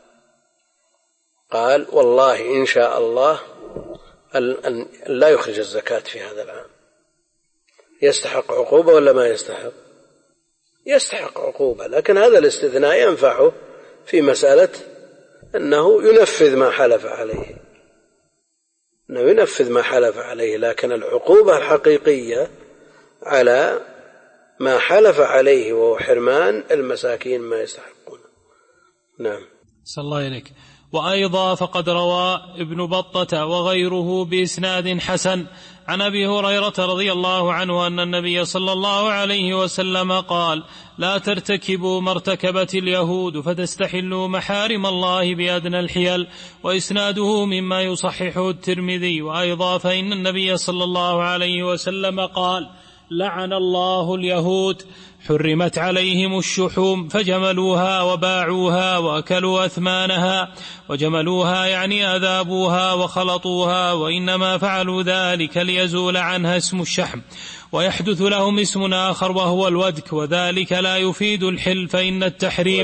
قال والله إن شاء الله أن لا يخرج الزكاة في هذا العام، يستحق عقوبة ولا ما يستحق؟ يستحق عقوبة، لكن هذا الاستثناء ينفعه في مسألة أنه ينفذ ما حلف عليه، لكن العقوبة الحقيقية على ما حلف عليه وهو حرمان المساكين ما يستحقون. نعم. صلى الله عليك. وأيضا فقد روى ابن بطة وغيره بإسناد حسن عن أبي هريرة رضي الله عنه أن النبي صلى الله عليه وسلم قال: لا ترتكبوا ما ارتكبت اليهود فتستحلوا محارم الله بأدنى الحيل. وإسناده مما يصححه الترمذي. وأيضا فإن النبي صلى الله عليه وسلم قال: لعن الله اليهود حرمت عليهم الشحوم فجملوها وباعوها وأكلوا أثمانها. وجملوها يعني أذابوها وخلطوها، وإنما فعلوا ذلك ليزول عنها اسم الشحم ويحدث لهم اسم آخر وهو الودك، وذلك لا يفيد الحل فإن التحريم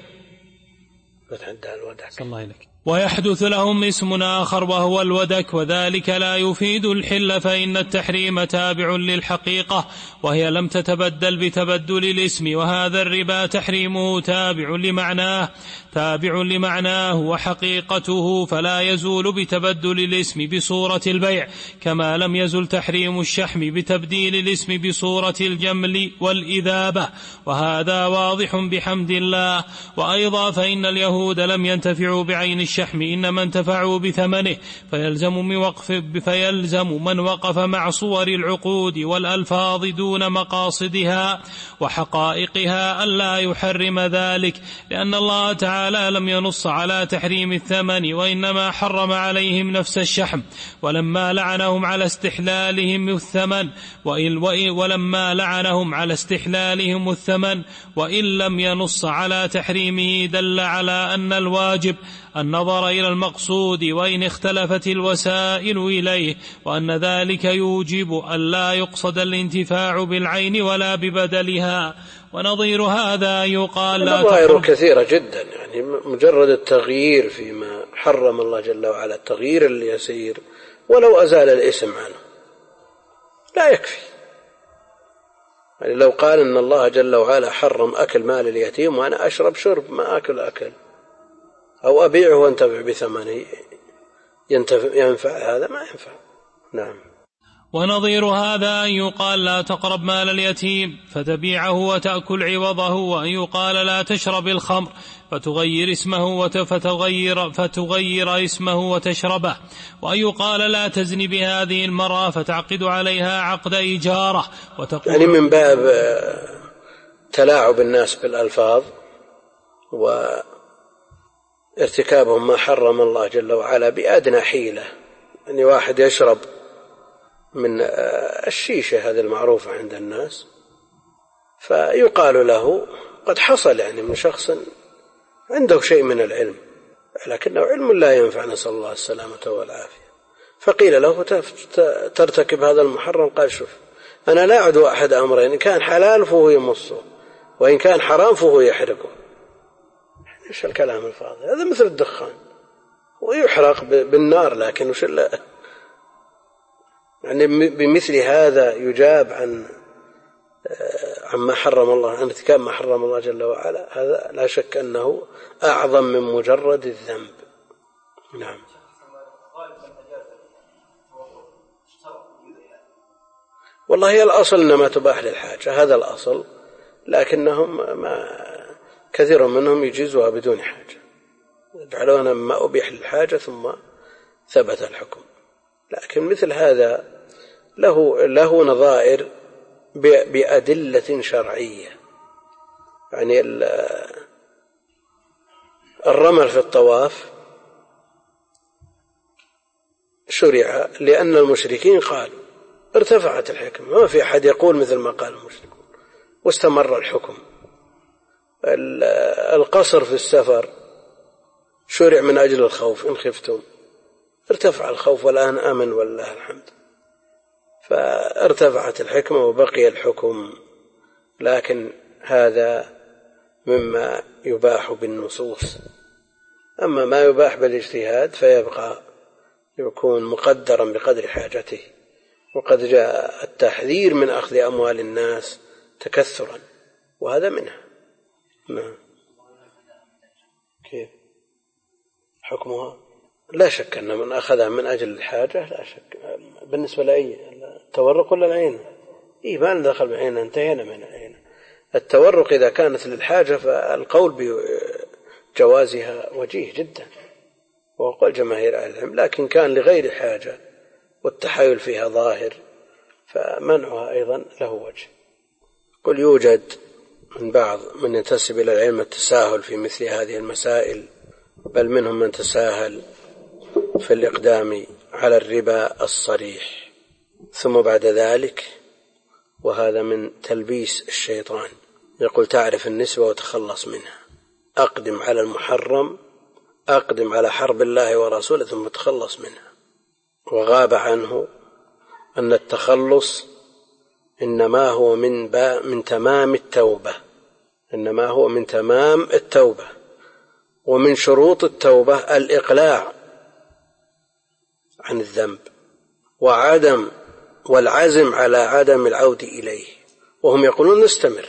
ويحدث لهم اسم آخر وهو الودك، وذلك لا يفيد الحل فإن التحريم تابع للحقيقة وهي لم تتبدل بتبدل الاسم، وهذا الربا تحريمه تابع لمعناه وحقيقته فلا يزول بتبدل الاسم بصورة البيع، كما لم يزل تحريم الشحم بتبديل الاسم بصورة الجمل والإذابة، وهذا واضح بحمد الله. وأيضا فإن اليهود لم ينتفعوا بعين الشحم، إنما انتفعوا بثمنه، فيلزم من وقف مع صور العقود والألفاظ دون مقاصدها وحقائقها ألا يحرم ذلك، لأن الله تعالى لم ينص على تحريم الثمن، وإنما حرم عليهم نفس الشحم، ولما لعنهم على استحلالهم الثمن وإن لم ينص على تحريمه دل على أن الواجب النظر إلى المقصود وإن اختلفت الوسائل إليه، وأن ذلك يوجب أن لا يقصد الانتفاع بالعين ولا ببدلها. ونظير هذا يقال لا نظائر كثيرة جدا، يعني مجرد التغيير فيما حرم الله جل وعلا، التغيير اليسير ولو أزال الاسم عنه لا يكفي. يعني لو قال إن الله جل وعلا حرم أكل مال اليتيم وأنا أشرب شرب ما أكل أو أبيعه وانتفع بثمنه ينفع، هذا ما ينفع. نعم. ونظير هذا أن يقال لا تقرب مال اليتيم فتبيعه وتأكل عوضه، وأن يقال لا تشرب الخمر فتغير اسمه وتشربه، وأن يقال لا تزني بهذه المرأة فتعقد عليها عقد إجارة وتقول يعني من باب تلاعب الناس بالألفاظ وارتكابهم ما حرم الله جل وعلا بأدنى حيلة. يعني واحد يشرب من الشيشة هذه المعروفة عند الناس، فيقال له قد حصل يعني من شخص عنده شيء من العلم لكنه علم لا ينفع، نسأل الله السلامة والعافية، فقيل له ترتكب هذا المحرم، قال شوف أنا لا أعد أحد أمرين، إن كان حلال فهو يمصه وإن كان حرام فهو يحرقه. إيش الكلام الفاضي هذا؟ مثل الدخان ويحرق بالنار، لكن وش يعني بمثل هذا يجاب عما حرم الله، عن ارتكاب ما حرم الله جل وعلا، هذا لا شك أنه أعظم من مجرد الذنب. نعم. والله هي الأصل إنما تباح للحاجة، هذا الأصل، لكنهم كثير منهم يجيزوها بدون حاجة، يجعلونها ما أبيح للحاجة ثم ثبت الحكم. لكن مثل هذا له نظائر بأدلة شرعية. يعني الرمل في الطواف شرع لأن المشركين قالوا، ارتفعت الحكم، ما في أحد يقول مثل ما قال المشركون واستمر الحكم. القصر في السفر شرع من أجل الخوف، إن خفتم، ارتفع الخوف والآن أمن والله الحمد، فارتفعت الحكمة وبقي الحكم. لكن هذا مما يباح بالنصوص، أما ما يباح بالاجتهاد فيبقى يكون مقدرا بقدر حاجته. وقد جاء التحذير من أخذ أموال الناس تكثرا، وهذا منها. نعم. كيف حكمها؟ لا شك أن من أخذها من أجل الحاجة لا شك. بالنسبة لأي التورق ولا العين؟ ما ندخل بالعين، انتهينا من العين. التورق إذا كانت للحاجة فالقول بجوازها وجيه جدا وقال جماهير أهل العلم، لكن كان لغير حاجة والتحايل فيها ظاهر، فمنعها أيضا له وجه. قل يوجد من بعض من ينتسب إلى العلم التساهل في مثل هذه المسائل، بل منهم من تساهل في الإقدام على الربا الصريح، ثم بعد ذلك، وهذا من تلبيس الشيطان، يقول تعرف النسبة وتخلص منها، أقدم على المحرم، أقدم على حرب الله ورسوله ثم تخلص منها. وغاب عنه أن التخلص إنما هو من تمام التوبة، إنما هو من تمام التوبة، ومن شروط التوبة الإقلاع عن الذنب والعزم على عدم العود إليه. وهم يقولون نستمر،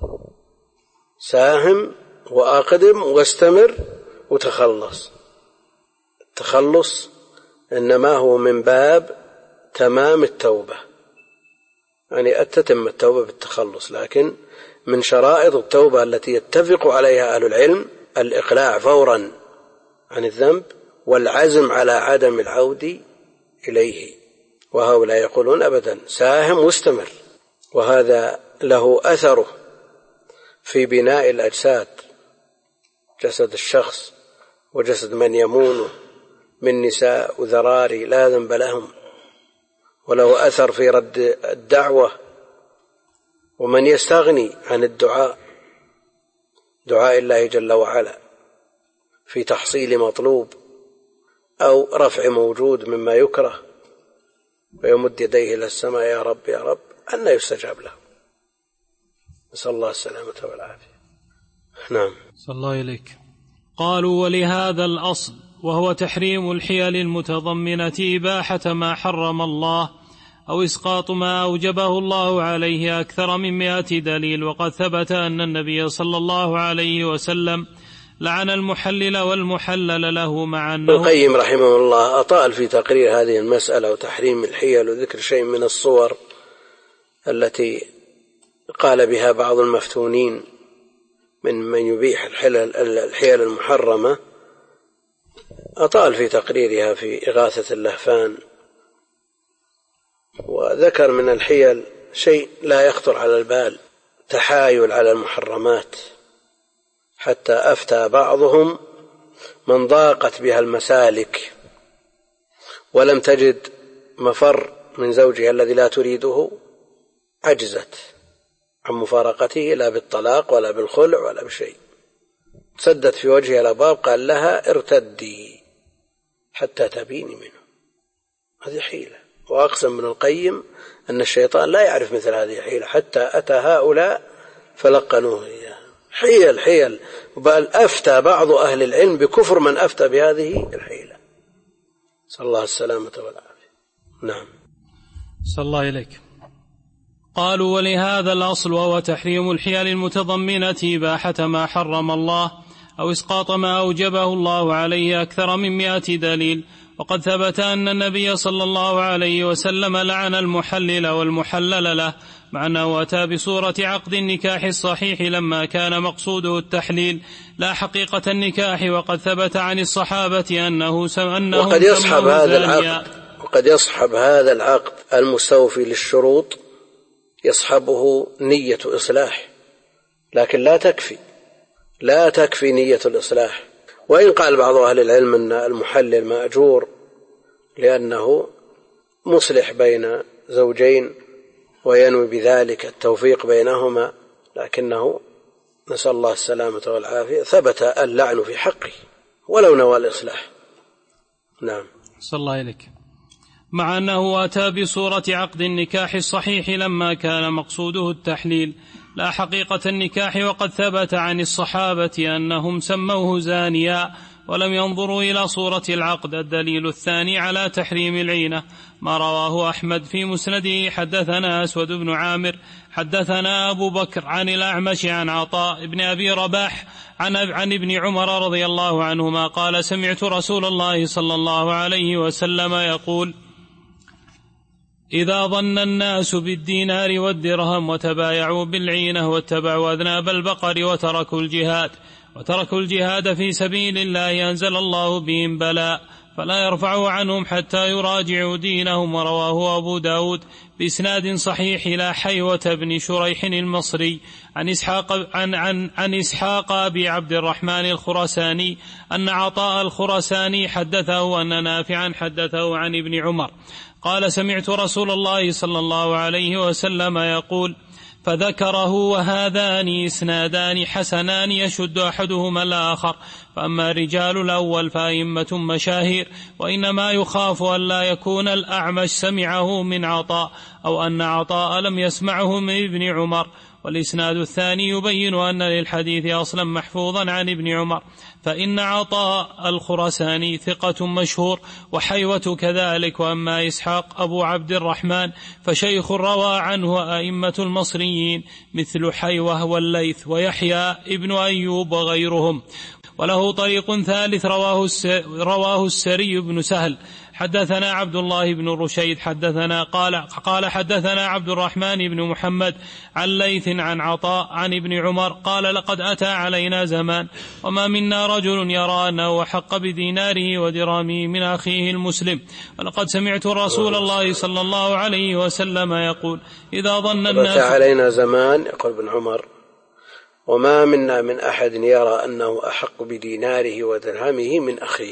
ساهم وأقدم واستمر وتخلص. التخلص إنما هو من باب تمام التوبة، يعني تتم التوبة بالتخلص، لكن من شرائط التوبة التي يتفق عليها أهل العلم الإقلاع فورا عن الذنب والعزم على عدم العود إليه. وهؤلاء يقولون أبدا ساهم واستمر، وهذا له أثره في بناء الأجساد، جسد الشخص وجسد من يمونه من نساء وذراري لا ذنب لهم، وله أثر في رد الدعوة، ومن يستغني عن الدعاء، دعاء الله جل وعلا في تحصيل مطلوب أو رفع موجود مما يكره، ويمد يديه إلى السماء يا رب يا رب، أن يستجاب له. نسأل الله السلامة والعافية. نعم. صلى الله إليك. قالوا ولهذا الأصل وهو تحريم الحيل المتضمنة إباحة ما حرم الله أو إسقاط ما أوجبه الله عليه أكثر من 100 دليل، وقد ثبت أن النبي صلى الله عليه وسلم لعن المحلل والمحلل له، مع أنه ابن القيم رحمه الله أطال في تقرير هذه المسألة وتحريم الحيل وذكر شيء من الصور التي قال بها بعض المفتونين من يبيح الحيل المحرمة، أطال في تقريرها في إغاثة اللهفان، وذكر من الحيل شيء لا يخطر على البال، تحايل على المحرمات، حتى أفتى بعضهم من ضاقت بها المسالك ولم تجد مفر من زوجها الذي لا تريده، عجزت عن مفارقته لا بالطلاق ولا بالخلع ولا بشيء، سدت في وجهها الأبواب، قال لها ارتدي حتى تبيني منه. هذه حيلة. وأقسم ابن القيم أن الشيطان لا يعرف مثل هذه الحيلة، حتى أتى هؤلاء فلقنوه إياها. حيل، بل أفتى بعض أهل العلم بكفر من أفتى بهذه الحيلة. صلى الله السلامة والعافية. نعم. صلى الله إليك. قالوا ولهذا الأصل وهو تحريم الحيل المتضمنة إباحة ما حرم الله أو إسقاط ما أوجبه الله عليه أكثر من 100 دليل، وقد ثبت أن النبي صلى الله عليه وسلم لعن المحلل والمحلل له، مع أنه أتى بصورة عقد النكاح الصحيح لما كان مقصوده التحليل لا حقيقة النكاح، وقد ثبت عن الصحابة أنه وقد يصحب هذا العقد المستوفي للشروط يصحبه نية إصلاح، لكن لا تكفي نية الإصلاح. وإن قال بعض أهل العلم أن المحلل مأجور لأنه مصلح بين زوجين وينوي بذلك التوفيق بينهما، لكنه نسأل الله السلامة والعافية ثبت اللعن في حقه ولو نوى الإصلاح. نعم. صلى الله إليك. مع أنه أتى بصورة عقد النكاح الصحيح لما كان مقصوده التحليل لا حقيقة النكاح، وقد ثبت عن الصحابة أنهم سموه زانيا ولم ينظروا إلى صورة العقد. الدليل الثاني على تحريم العينة ما رواه أحمد في مسنده حدثنا أسود بن عامر حدثنا أبو بكر عن الأعمش عن عطاء بن أبي رباح عن ابن عمر رضي الله عنهما قال سمعت رسول الله صلى الله عليه وسلم يقول إذا ظن الناس بالدينار والدرهم وتبايعوا بالعينة واتبعوا أذناب البقر وتركوا الجهاد في سبيل الله أنزل الله بهم بلاء، فلا يرفعه عنهم حتى يراجعوا دينهم. ورواه أبو داود بإسناد صحيح إلى حيوة بن شريح المصري عن إسحاق أبي عبد الرحمن الخراساني أن عطاء الخراساني حدثه أن نافعا حدثه عن ابن عمر قال سمعت رسول الله صلى الله عليه وسلم يقول فذكره وهذان إسنادان حسنان يشد أحدهما الآخر. فأما الرجال الأول فأئمة مشاهير، وإنما يخاف أن لا يكون الأعمش سمعه من عطاء أو أن عطاء لم يسمعه من ابن عمر. والإسناد الثاني يبين أن للحديث أصلا محفوظا عن ابن عمر، فإن عطاء الخراساني ثقة مشهور وحيوة كذلك. وأما إسحاق أبو عبد الرحمن فشيخ روى عنه أئمة المصريين مثل حيوة والليث ويحيى ابن أيوب وغيرهم. وله طريق ثالث رواه السري بن سهل حدثنا عبد الله بن رشيد قال حدثنا عبد الرحمن بن محمد عن ليث عن عطاء عن ابن عمر قال لقد أتى علينا زمان وما منا رجل يرى أنه أحق بديناره ودرهمه من أخيه المسلم. ولقد سمعت رسول الله صلى الله عليه وسلم يقول إذا ظن الناس أتى علينا زمان، يقول ابن عمر، وما منا من أحد يرى أنه أحق بديناره ودرهمه من أخيه.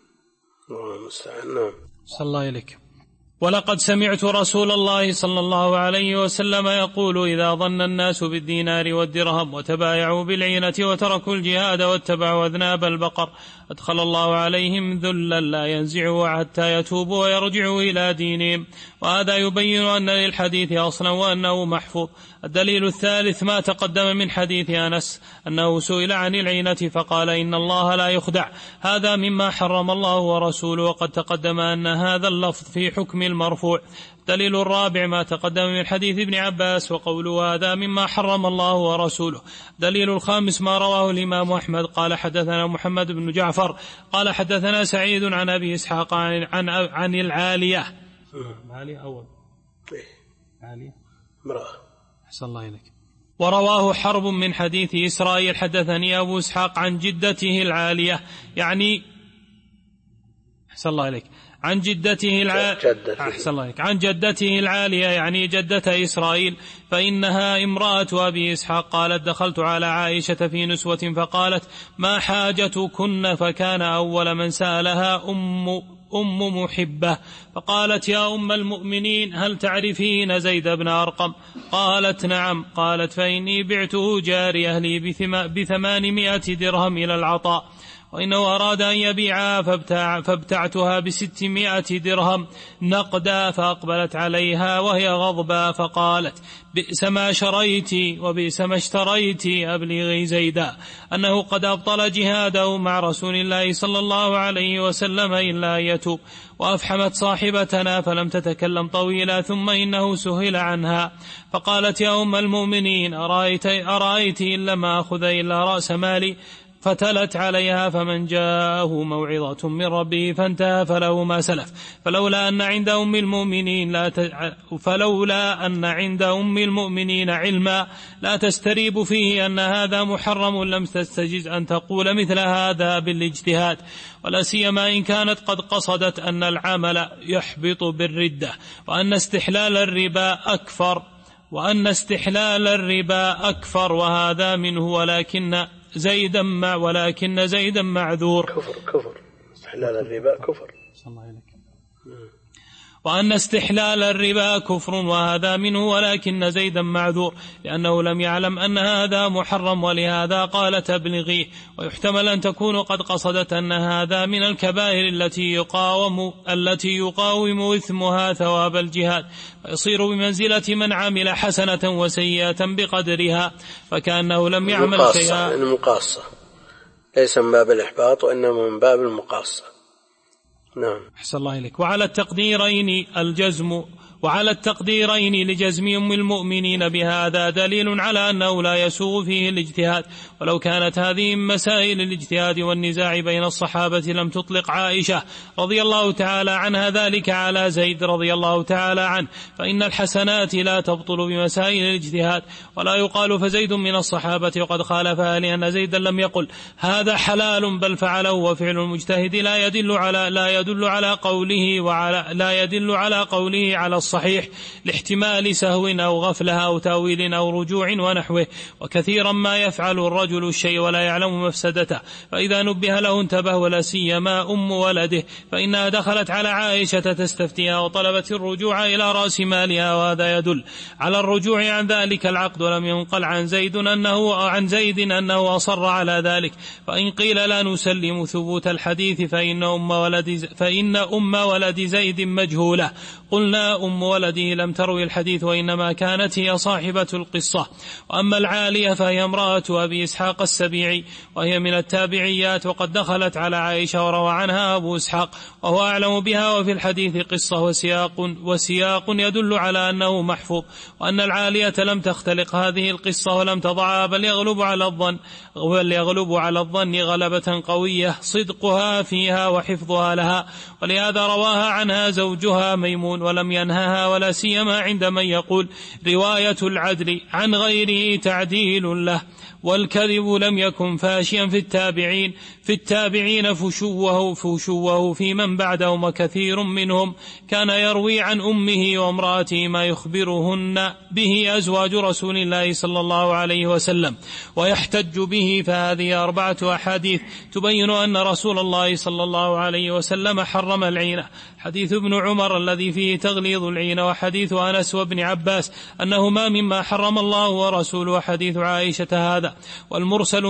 صلى الله عليك. ولقد سمعت رسول الله صلى الله عليه وسلم يقول إذا ظن الناس بالدينار والدرهم وتبايعوا بالعينة وتركوا الجهاد واتبعوا أذناب البقر أدخل الله عليهم ذلا لا ينزعه حتى يتوبوا ويرجعوا إلى دينهم. وهذا يبين أن للحديث أصلا وأنه محفوظ. الدليل الثالث ما تقدم من حديث أنس أنه سئل عن العينة فقال إن الله لا يخدع، هذا مما حرم الله ورسوله، وقد تقدم أن هذا اللفظ في حكم المرفوع. الدليل الرابع ما تقدم من حديث ابن عباس وقوله هذا مما حرم الله ورسوله. الدليل الخامس ما رواه الإمام أحمد قال حدثنا محمد بن جعفر قال حدثنا سعيد عن أبي إسحاق عن العالية أحسن الله إليك. ورواه حرب من حديث إسرائيل حدثني أبو إسحاق عن جدته العالية يعني أحسن الله إليك عن جدته عن جدته العالية يعني جدة إسرائيل فإنها امرأة أبي إسحاق قالت دخلت على عائشة في نسوة فقالت ما حاجتكن، فكان أول من سألها أم محبة فقالت يا أم المؤمنين هل تعرفين زيد بن أرقم؟ قالت نعم. قالت فإني بعته جارية لي ب800 درهم إلى العطاء وإنه أراد أن يبيعها فابتعتها ب600 درهم نقدا. فأقبلت عليها وهي غضبا فقالت بئس ما شريت وبئس ما اشتريت، أبلغي زيدا أنه قد أبطل جهاده مع رسول الله صلى الله عليه وسلم إلا أن يتوب. وأفحمت صاحبتنا فلم تتكلم طويلا ثم إنه سهل عنها فقالت يا أم المؤمنين أرأيت إن لم أخذ إلا رأس مالي؟ فتلت عليها فمن جاءه موعظة من ربه فانتهى فله ما سلف فلولا أن عند أم المؤمنين علما لا تستريب فيه أن هذا محرم لم تستجز أن تقول مثل هذا بالاجتهاد، ولا سيما إن كانت قد قصدت أن العمل يحبط بالردة وأن استحلال الربا أكفر وهذا منه ولكن زيدا معذور. كفر استحلال الربا كفر. وأن استحلال الربا كفر وهذا منه ولكن زيدا معذور لأنه لم يعلم أن هذا محرم ولهذا قالت ابلغيه. ويحتمل أن تكون قد قصدت أن هذا من الكبائر التي يقاوم إثمها ثواب الجهاد فيصير بمنزلة من عمل حسنة وسيئة بقدرها فكأنه لم يعمل شيئا. المقاصة ليس من باب الإحباط وإنما من باب المقاصة. نعم. أحسن الله إليك. وعلى التقديرين الجزم وعلى التقديرين لجزم أم المؤمنين بهذا دليل على أنه لا يسوغ فيه الاجتهاد. ولو كانت هذه من مسائل الاجتهاد والنزاع بين الصحابة لم تطلق عائشة رضي الله تعالى عنها ذلك على زيد رضي الله تعالى عنه، فإن الحسنات لا تبطل بمسائل الاجتهاد. ولا يقال فزيد من الصحابة وقد خالفها، لأن زيدا لم يقل هذا حلال بل فعله، وفعل المجتهد لا يدل على قوله على الصحيح لاحتمال سهو أو غفلة أو تأويل أو رجوع ونحوه. وكثيرا ما يفعل الرجل الشيء ولا يعلم مفسدته، فإذا نبه له انتبه، ولا سيما أم ولده، فإنها دخلت على عائشة تستفتيها وطلبت الرجوع إلى رأس مالها، وهذا يدل على الرجوع عن ذلك العقد. ولم ينقل عن زيد أنه أصر على ذلك. فإن قيل لا نسلم ثبوت الحديث فإن أم ولد زيد مجهولة، قلنا أم ولده لم تروي الحديث، وإنما كانت هي صاحبة القصة. وأما العالية فهي امرأة أبي إسحاق السبيعي، وهي من التابعيات، وقد دخلت على عائشة وروى عنها أبو إسحاق وهو أعلم بها. وفي الحديث قصة وسياق يدل على أنه محفوظ، وأن العالية لم تختلق هذه القصة ولم تضعها، بل يغلب على الظن غلبة قوية صدقها فيها وحفظها لها، ولهذا رواها عنها زوجها ميمون ولم ينهها، ولا سيما عند من يقول رواية العدل عن غيره تعديل له. والكذب لم يكن فاشيا في التابعين فشوه في من بعدهم، وكثير منهم كان يروي عن أمه وامرأته ما يخبرهن به أزواج رسول الله صلى الله عليه وسلم ويحتج به. فهذه 4 أحاديث تبين أن رسول الله صلى الله عليه وسلم حرم العينة: حديث ابن عمر الذي فيه تغليظ العينة، وحديث أنس وابن عباس أنهما مما حرم الله ورسوله، وحديث عائشة هذا، والمرسل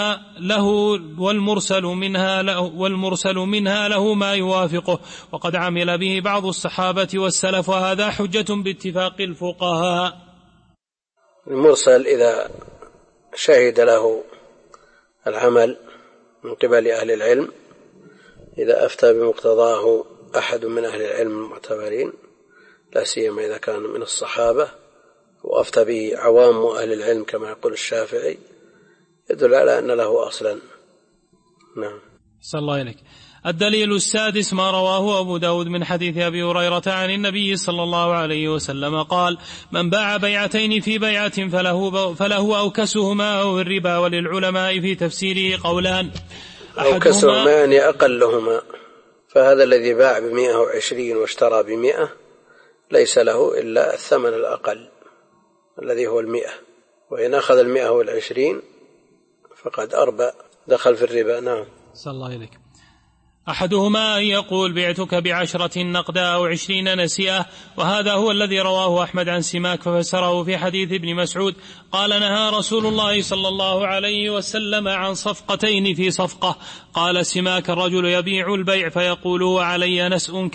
منها له ما يوافقه، وقد عمل به بعض الصحابة والسلف، وهذا حجة باتفاق الفقهاء. المرسل إذا شهد له العمل من قبل أهل العلم، إذا أفتى بمقتضاه أحد من أهل العلم المعتبرين، لا سيما إذا كان من الصحابة، وأفتى به عوام أهل العلم كما يقول الشافعي، يدل على أن له أصلا. نعم. صلى الله عليك. الدليل السادس ما رواه أبو داود من حديث أبي هريرة عن النبي صلى الله عليه وسلم قال: من باع بيعتين في بيعة فله أوكسهما أو الربا. وللعلماء في تفسيره قولان: أوكسهما يعني أقلهما، فهذا الذي باع 120 واشترى 100 ليس له إلا الثمن الأقل الذي هو 100، وإن أخذ 120 فقد أربى، دخل في الربا. نعم. صلى الله عليك. أحدهما أن يقول: بعتك ب10 نقدا أو 20 نسيئة، وهذا هو الذي رواه أحمد عن سماك ففسره في حديث ابن مسعود قال: نهى رسول الله صلى الله عليه وسلم عن صفقتين في صفقة. قال سماك: الرجل يبيع البيع فيقول: هو علي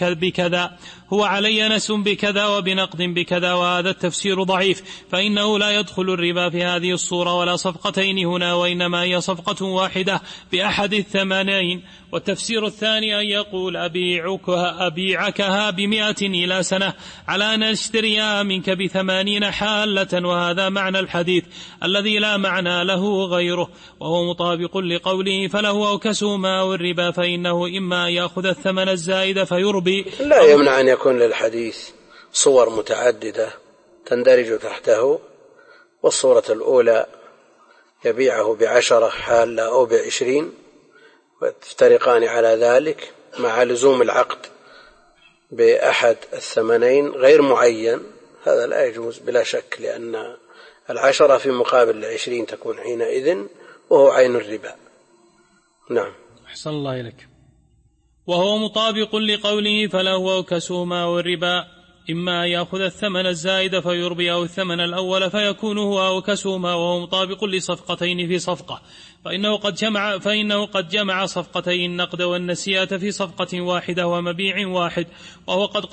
نسء بكذا وبنقد بكذا، وهذا التفسير ضعيف، فإنه لا يدخل الربا في هذه الصورة ولا صفقتين هنا، وإنما هي صفقة واحدة بأحد الثمنين. والتفسير الثاني أن يقول: أبيعكها 100 إلى سنة على أن أشتريها منك ب80 حالة، وهذا معنى الحديث الذي لا معنى له غيره، وهو مطابق لقوله: فله أوكسهما أو الربا، فإنه إما أن يأخذ الثمن الزائد فيربي. لا يمنع أن يكون للحديث صور متعددة تندرج تحته، والصورة الأولى يبيعه ب10 حالة أو ب20 ويفترقان على ذلك مع لزوم العقد بأحد الثمنين غير معين، هذا لا يجوز بلا شك، لأن 10 في مقابل 20 تكون حينئذ وهو عين الربا. نعم. أحسن الله إليك. وهو مطابق لقوله: فله أوكسهما أو الربا، إما يأخذ الثمن الزائد فيربي أو الثمن الأول فيكون هو أوكسهما، وهو مطابق لصفقتين في صفقة، فإنه قد جمع صفقتي النقد والنسيئة في صفقة واحدة ومبيع واحد، وهو قد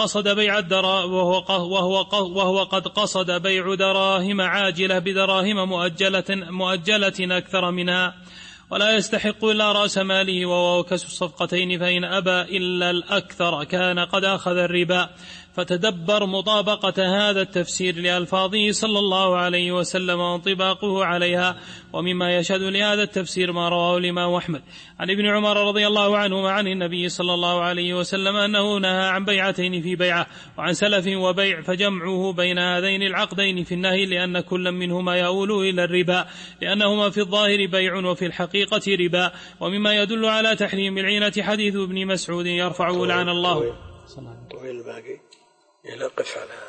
قصد بيع دراهم عاجلة بدراهم مؤجلة أكثر منها، ولا يستحق إلا رأس ماله وهو أوكس الصفقتين، فإن أبى إلا الأكثر كان قد أخذ الربا. فتدبر مطابقة هذا التفسير لألفاظه صلى الله عليه وسلم وانطباقه عليها. ومما يشهد لهذا التفسير ما رواه الإمام أحمد عن ابن عمر رضي الله عنهما عن النبي صلى الله عليه وسلم أنه نهى عن بيعتين في بيعة وعن سلف وبيع، فجمعه بين هذين العقدين في النهي لأن كل منهما يؤول إلى الربا، لأنهما في الظاهر بيع وفي الحقيقة ربا. ومما يدل على تحريم العينة حديث ابن مسعود يرفعه لعن الله. طويل الباقي يلقف على